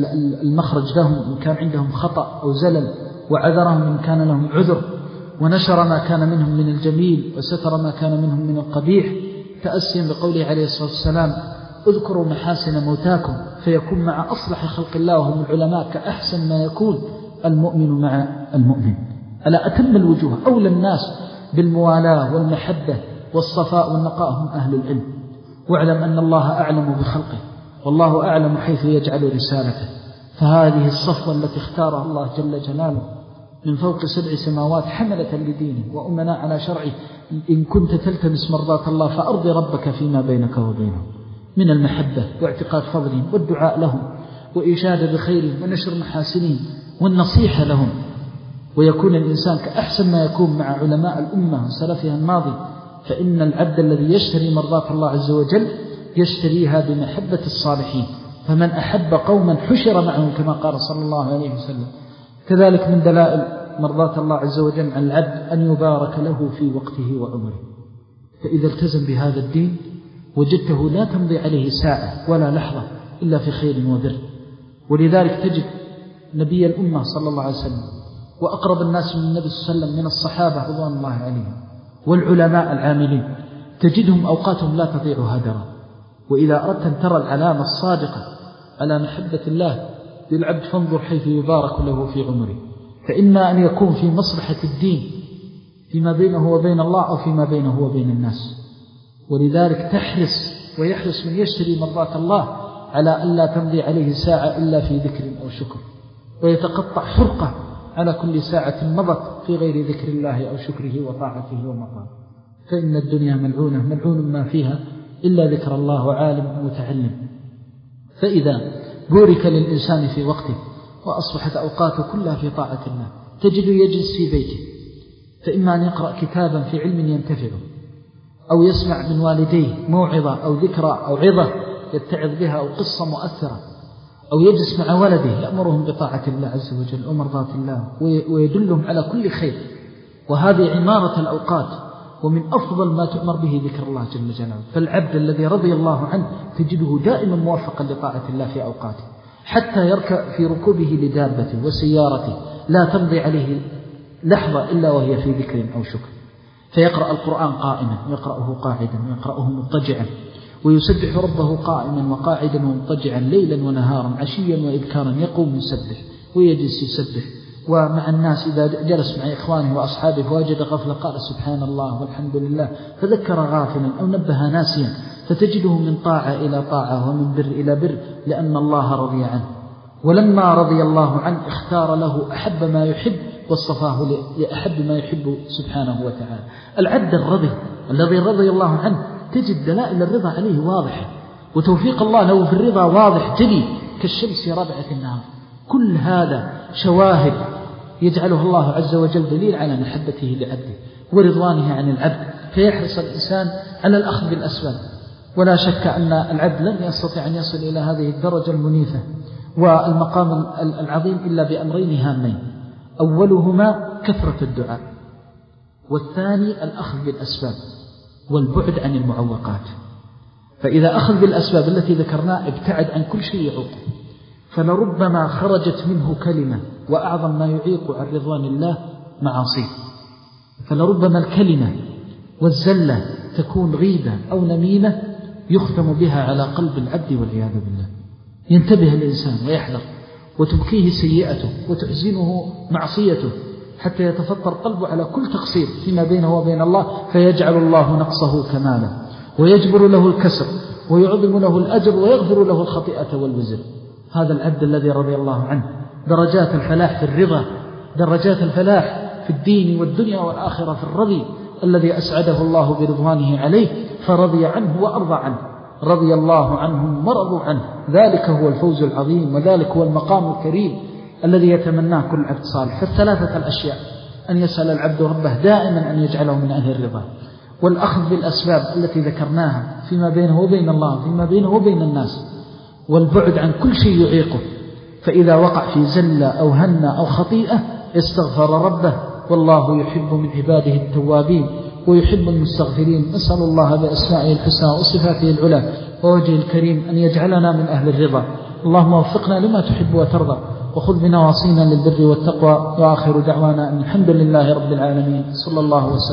المخرج لهم إن كان عندهم خطأ أو زلل، وعذرهم إن كان لهم عذر، ونشر ما كان منهم من الجميل وستر ما كان منهم من القبيح، تأسيا بقوله عليه الصلاة والسلام: اذكروا محاسن موتاكم فيكون مع أصلح خلق الله وهم العلماء كأحسن ما يكون المؤمن مع المؤمن. على أتم الوجوه أولى الناس بالموالاة والمحبة والصفاء والنقاء هم أهل العلم. واعلم أن الله أعلم بخلقه، والله أعلم حيث يجعل رسالته. فهذه الصفوة التي اختارها الله جل جلاله من فوق سبع سماوات حملة لدينه وأمناء على شرعه، إن كنت تلتمس مرضاة الله فأرض ربك فيما بينك وبينهم من المحبة واعتقاد فضلهم والدعاء لهم وإشادة بخيرهم ونشر محاسنهم والنصيحة لهم. ويكون الإنسان كأحسن ما يكون مع علماء الأمة وسلفها الماضي. فإن العبد الذي يشتري مرضاة الله عز وجل يشتريها بمحبة الصالحين، فمن أحب قوما حشر معهم كما قال صلى الله عليه وسلم. كذلك من دلائل مرضاة الله عز وجل عن العبد أن يبارك له في وقته وعمره. فإذا التزم بهذا الدين وجدته لا تمضي عليه ساعة ولا لحظة إلا في خير وبر. ولذلك تجد نبي الأمة صلى الله عليه وسلم وأقرب الناس من النبي صلى الله عليه وسلم من الصحابة رضوان الله عليهم والعلماء العاملين، تجدهم أوقاتهم لا تضيع هدرا. وإذا أردت أن ترى العلامة الصادقة على محبة الله للعبد فانظر حيث يبارك له في عمره. فإما أن يكون في مصلحة الدين فيما بينه وبين الله أو فيما بينه وبين الناس. ولذلك تحرص ويحرص من يشتري مرضاة الله على أن لا تمضي عليه ساعة إلا في ذكر أو شكر، ويتقطع فرقة على كل ساعة مضت في غير ذكر الله أو شكره وطاعته ومقامه. فإن الدنيا ملعونة ملعون ما فيها إلا ذكر الله وعالم متعلم. فإذا بورك للإنسان في وقته وأصبحت أوقاته كلها في طاعة الله، تجد يجلس في بيته، فإما أن يقرأ كتابا في علم ينتفعه، أو يسمع من والديه موعظة أو ذكرى أو عظة يتعظ بها أو قصة مؤثرة، أو يجلس مع ولده يأمرهم بطاعة الله عز وجل ومرضاة الله ويدلهم على كل خير. وهذه عمارة الأوقات، ومن أفضل ما تؤمر به ذكر الله جل جلاله. فالعبد الذي رضي الله عنه تجده دائما موفقا لطاعة الله في أوقاته، حتى يركب في ركوبه لدابته وسيارته لا تمضي عليه لحظة إلا وهي في ذكر أو شكر. فيقرأ القرآن قائما ويقرأه قاعدا ويقرأه مضطجعا، ويسبح ربه قائما وقاعدا ومضطجعا ليلا ونهارا عشيا وإبكارا، يقوم يسبح ويجلس يسبح. ومع الناس إذا جلس مع إخوانه وأصحابه فوجد غفلة قال سبحان الله والحمد لله، فذكر غافلا أو نبه ناسيا، فتجده من طاعة إلى طاعة ومن بر إلى بر، لأن الله رضي عنه. ولما رضي الله عنه اختار له أحب ما يحب واصطفاه لأحب ما يحب سبحانه وتعالى. العبد الرضي الذي رضي الله عنه تجد دلائل الرضا عليه واضحة، وتوفيق الله له في الرضا واضح جلي كالشمس في ربعة النهار. كل هذا شواهد يجعله الله عز وجل دليل على محبته لعبده ورضوانه عن العبد، فيحرص الإنسان على الأخذ بالأسباب. ولا شك أن العبد لن يستطيع أن يصل إلى هذه الدرجة المنيفة والمقام العظيم إلا بأمرين هامين: أولهما كثرة الدعاء، والثاني الأخذ بالأسباب والبعد عن المعوقات. فإذا أخذ بالأسباب التي ذكرناها ابتعد عن كل شيء يعوق، فلربما خرجت منه كلمة، وأعظم ما يعيق عن رضوان الله معاصيه. فلربما الكلمة والزلة تكون غيبة أو نميمة يختم بها على قلب العبد والعياذ بالله. ينتبه الإنسان ويحذر، وتبكيه سيئته وتحزنه معصيته، حتى يتفطر قلبه على كل تقصير فيما بينه وبين الله، فيجعل الله نقصه كمالا ويجبر له الكسر ويعظم له الأجر ويغفر له الخطيئة والوزر. هذا العبد الذي رضي الله عنه. درجات الفلاح في الرضا، درجات الفلاح في الدين والدنيا والآخرة في الرضي الذي أسعده الله برضوانه عليه فرضي عنه وأرضى عنه. رضي الله عنهم ورضوا عنه. ذلك هو الفوز العظيم، وذلك هو المقام الكريم الذي يتمناه كل عبد صالح. فالثلاثة الأشياء: أن يسأل العبد ربه دائما أن يجعله من أهل الرضا، والأخذ بالأسباب التي ذكرناها فيما بينه وبين الله فيما بينه وبين الناس، والبعد عن كل شيء يعيقه، فإذا وقع في زلة أو هنة أو خطيئة استغفر ربه، والله يحب من عباده التوابين ويحب المستغفرين. نسأل الله بأسمائه الحسنى وصفاته العلى ووجهه الكريم أن يجعلنا من أهل الرضا. اللهم وفقنا لما تحب وترضى، وخذ بنواصينا للبر والتقوى، وآخر دعوانا أن الحمد لله رب العالمين. صلى الله وسلم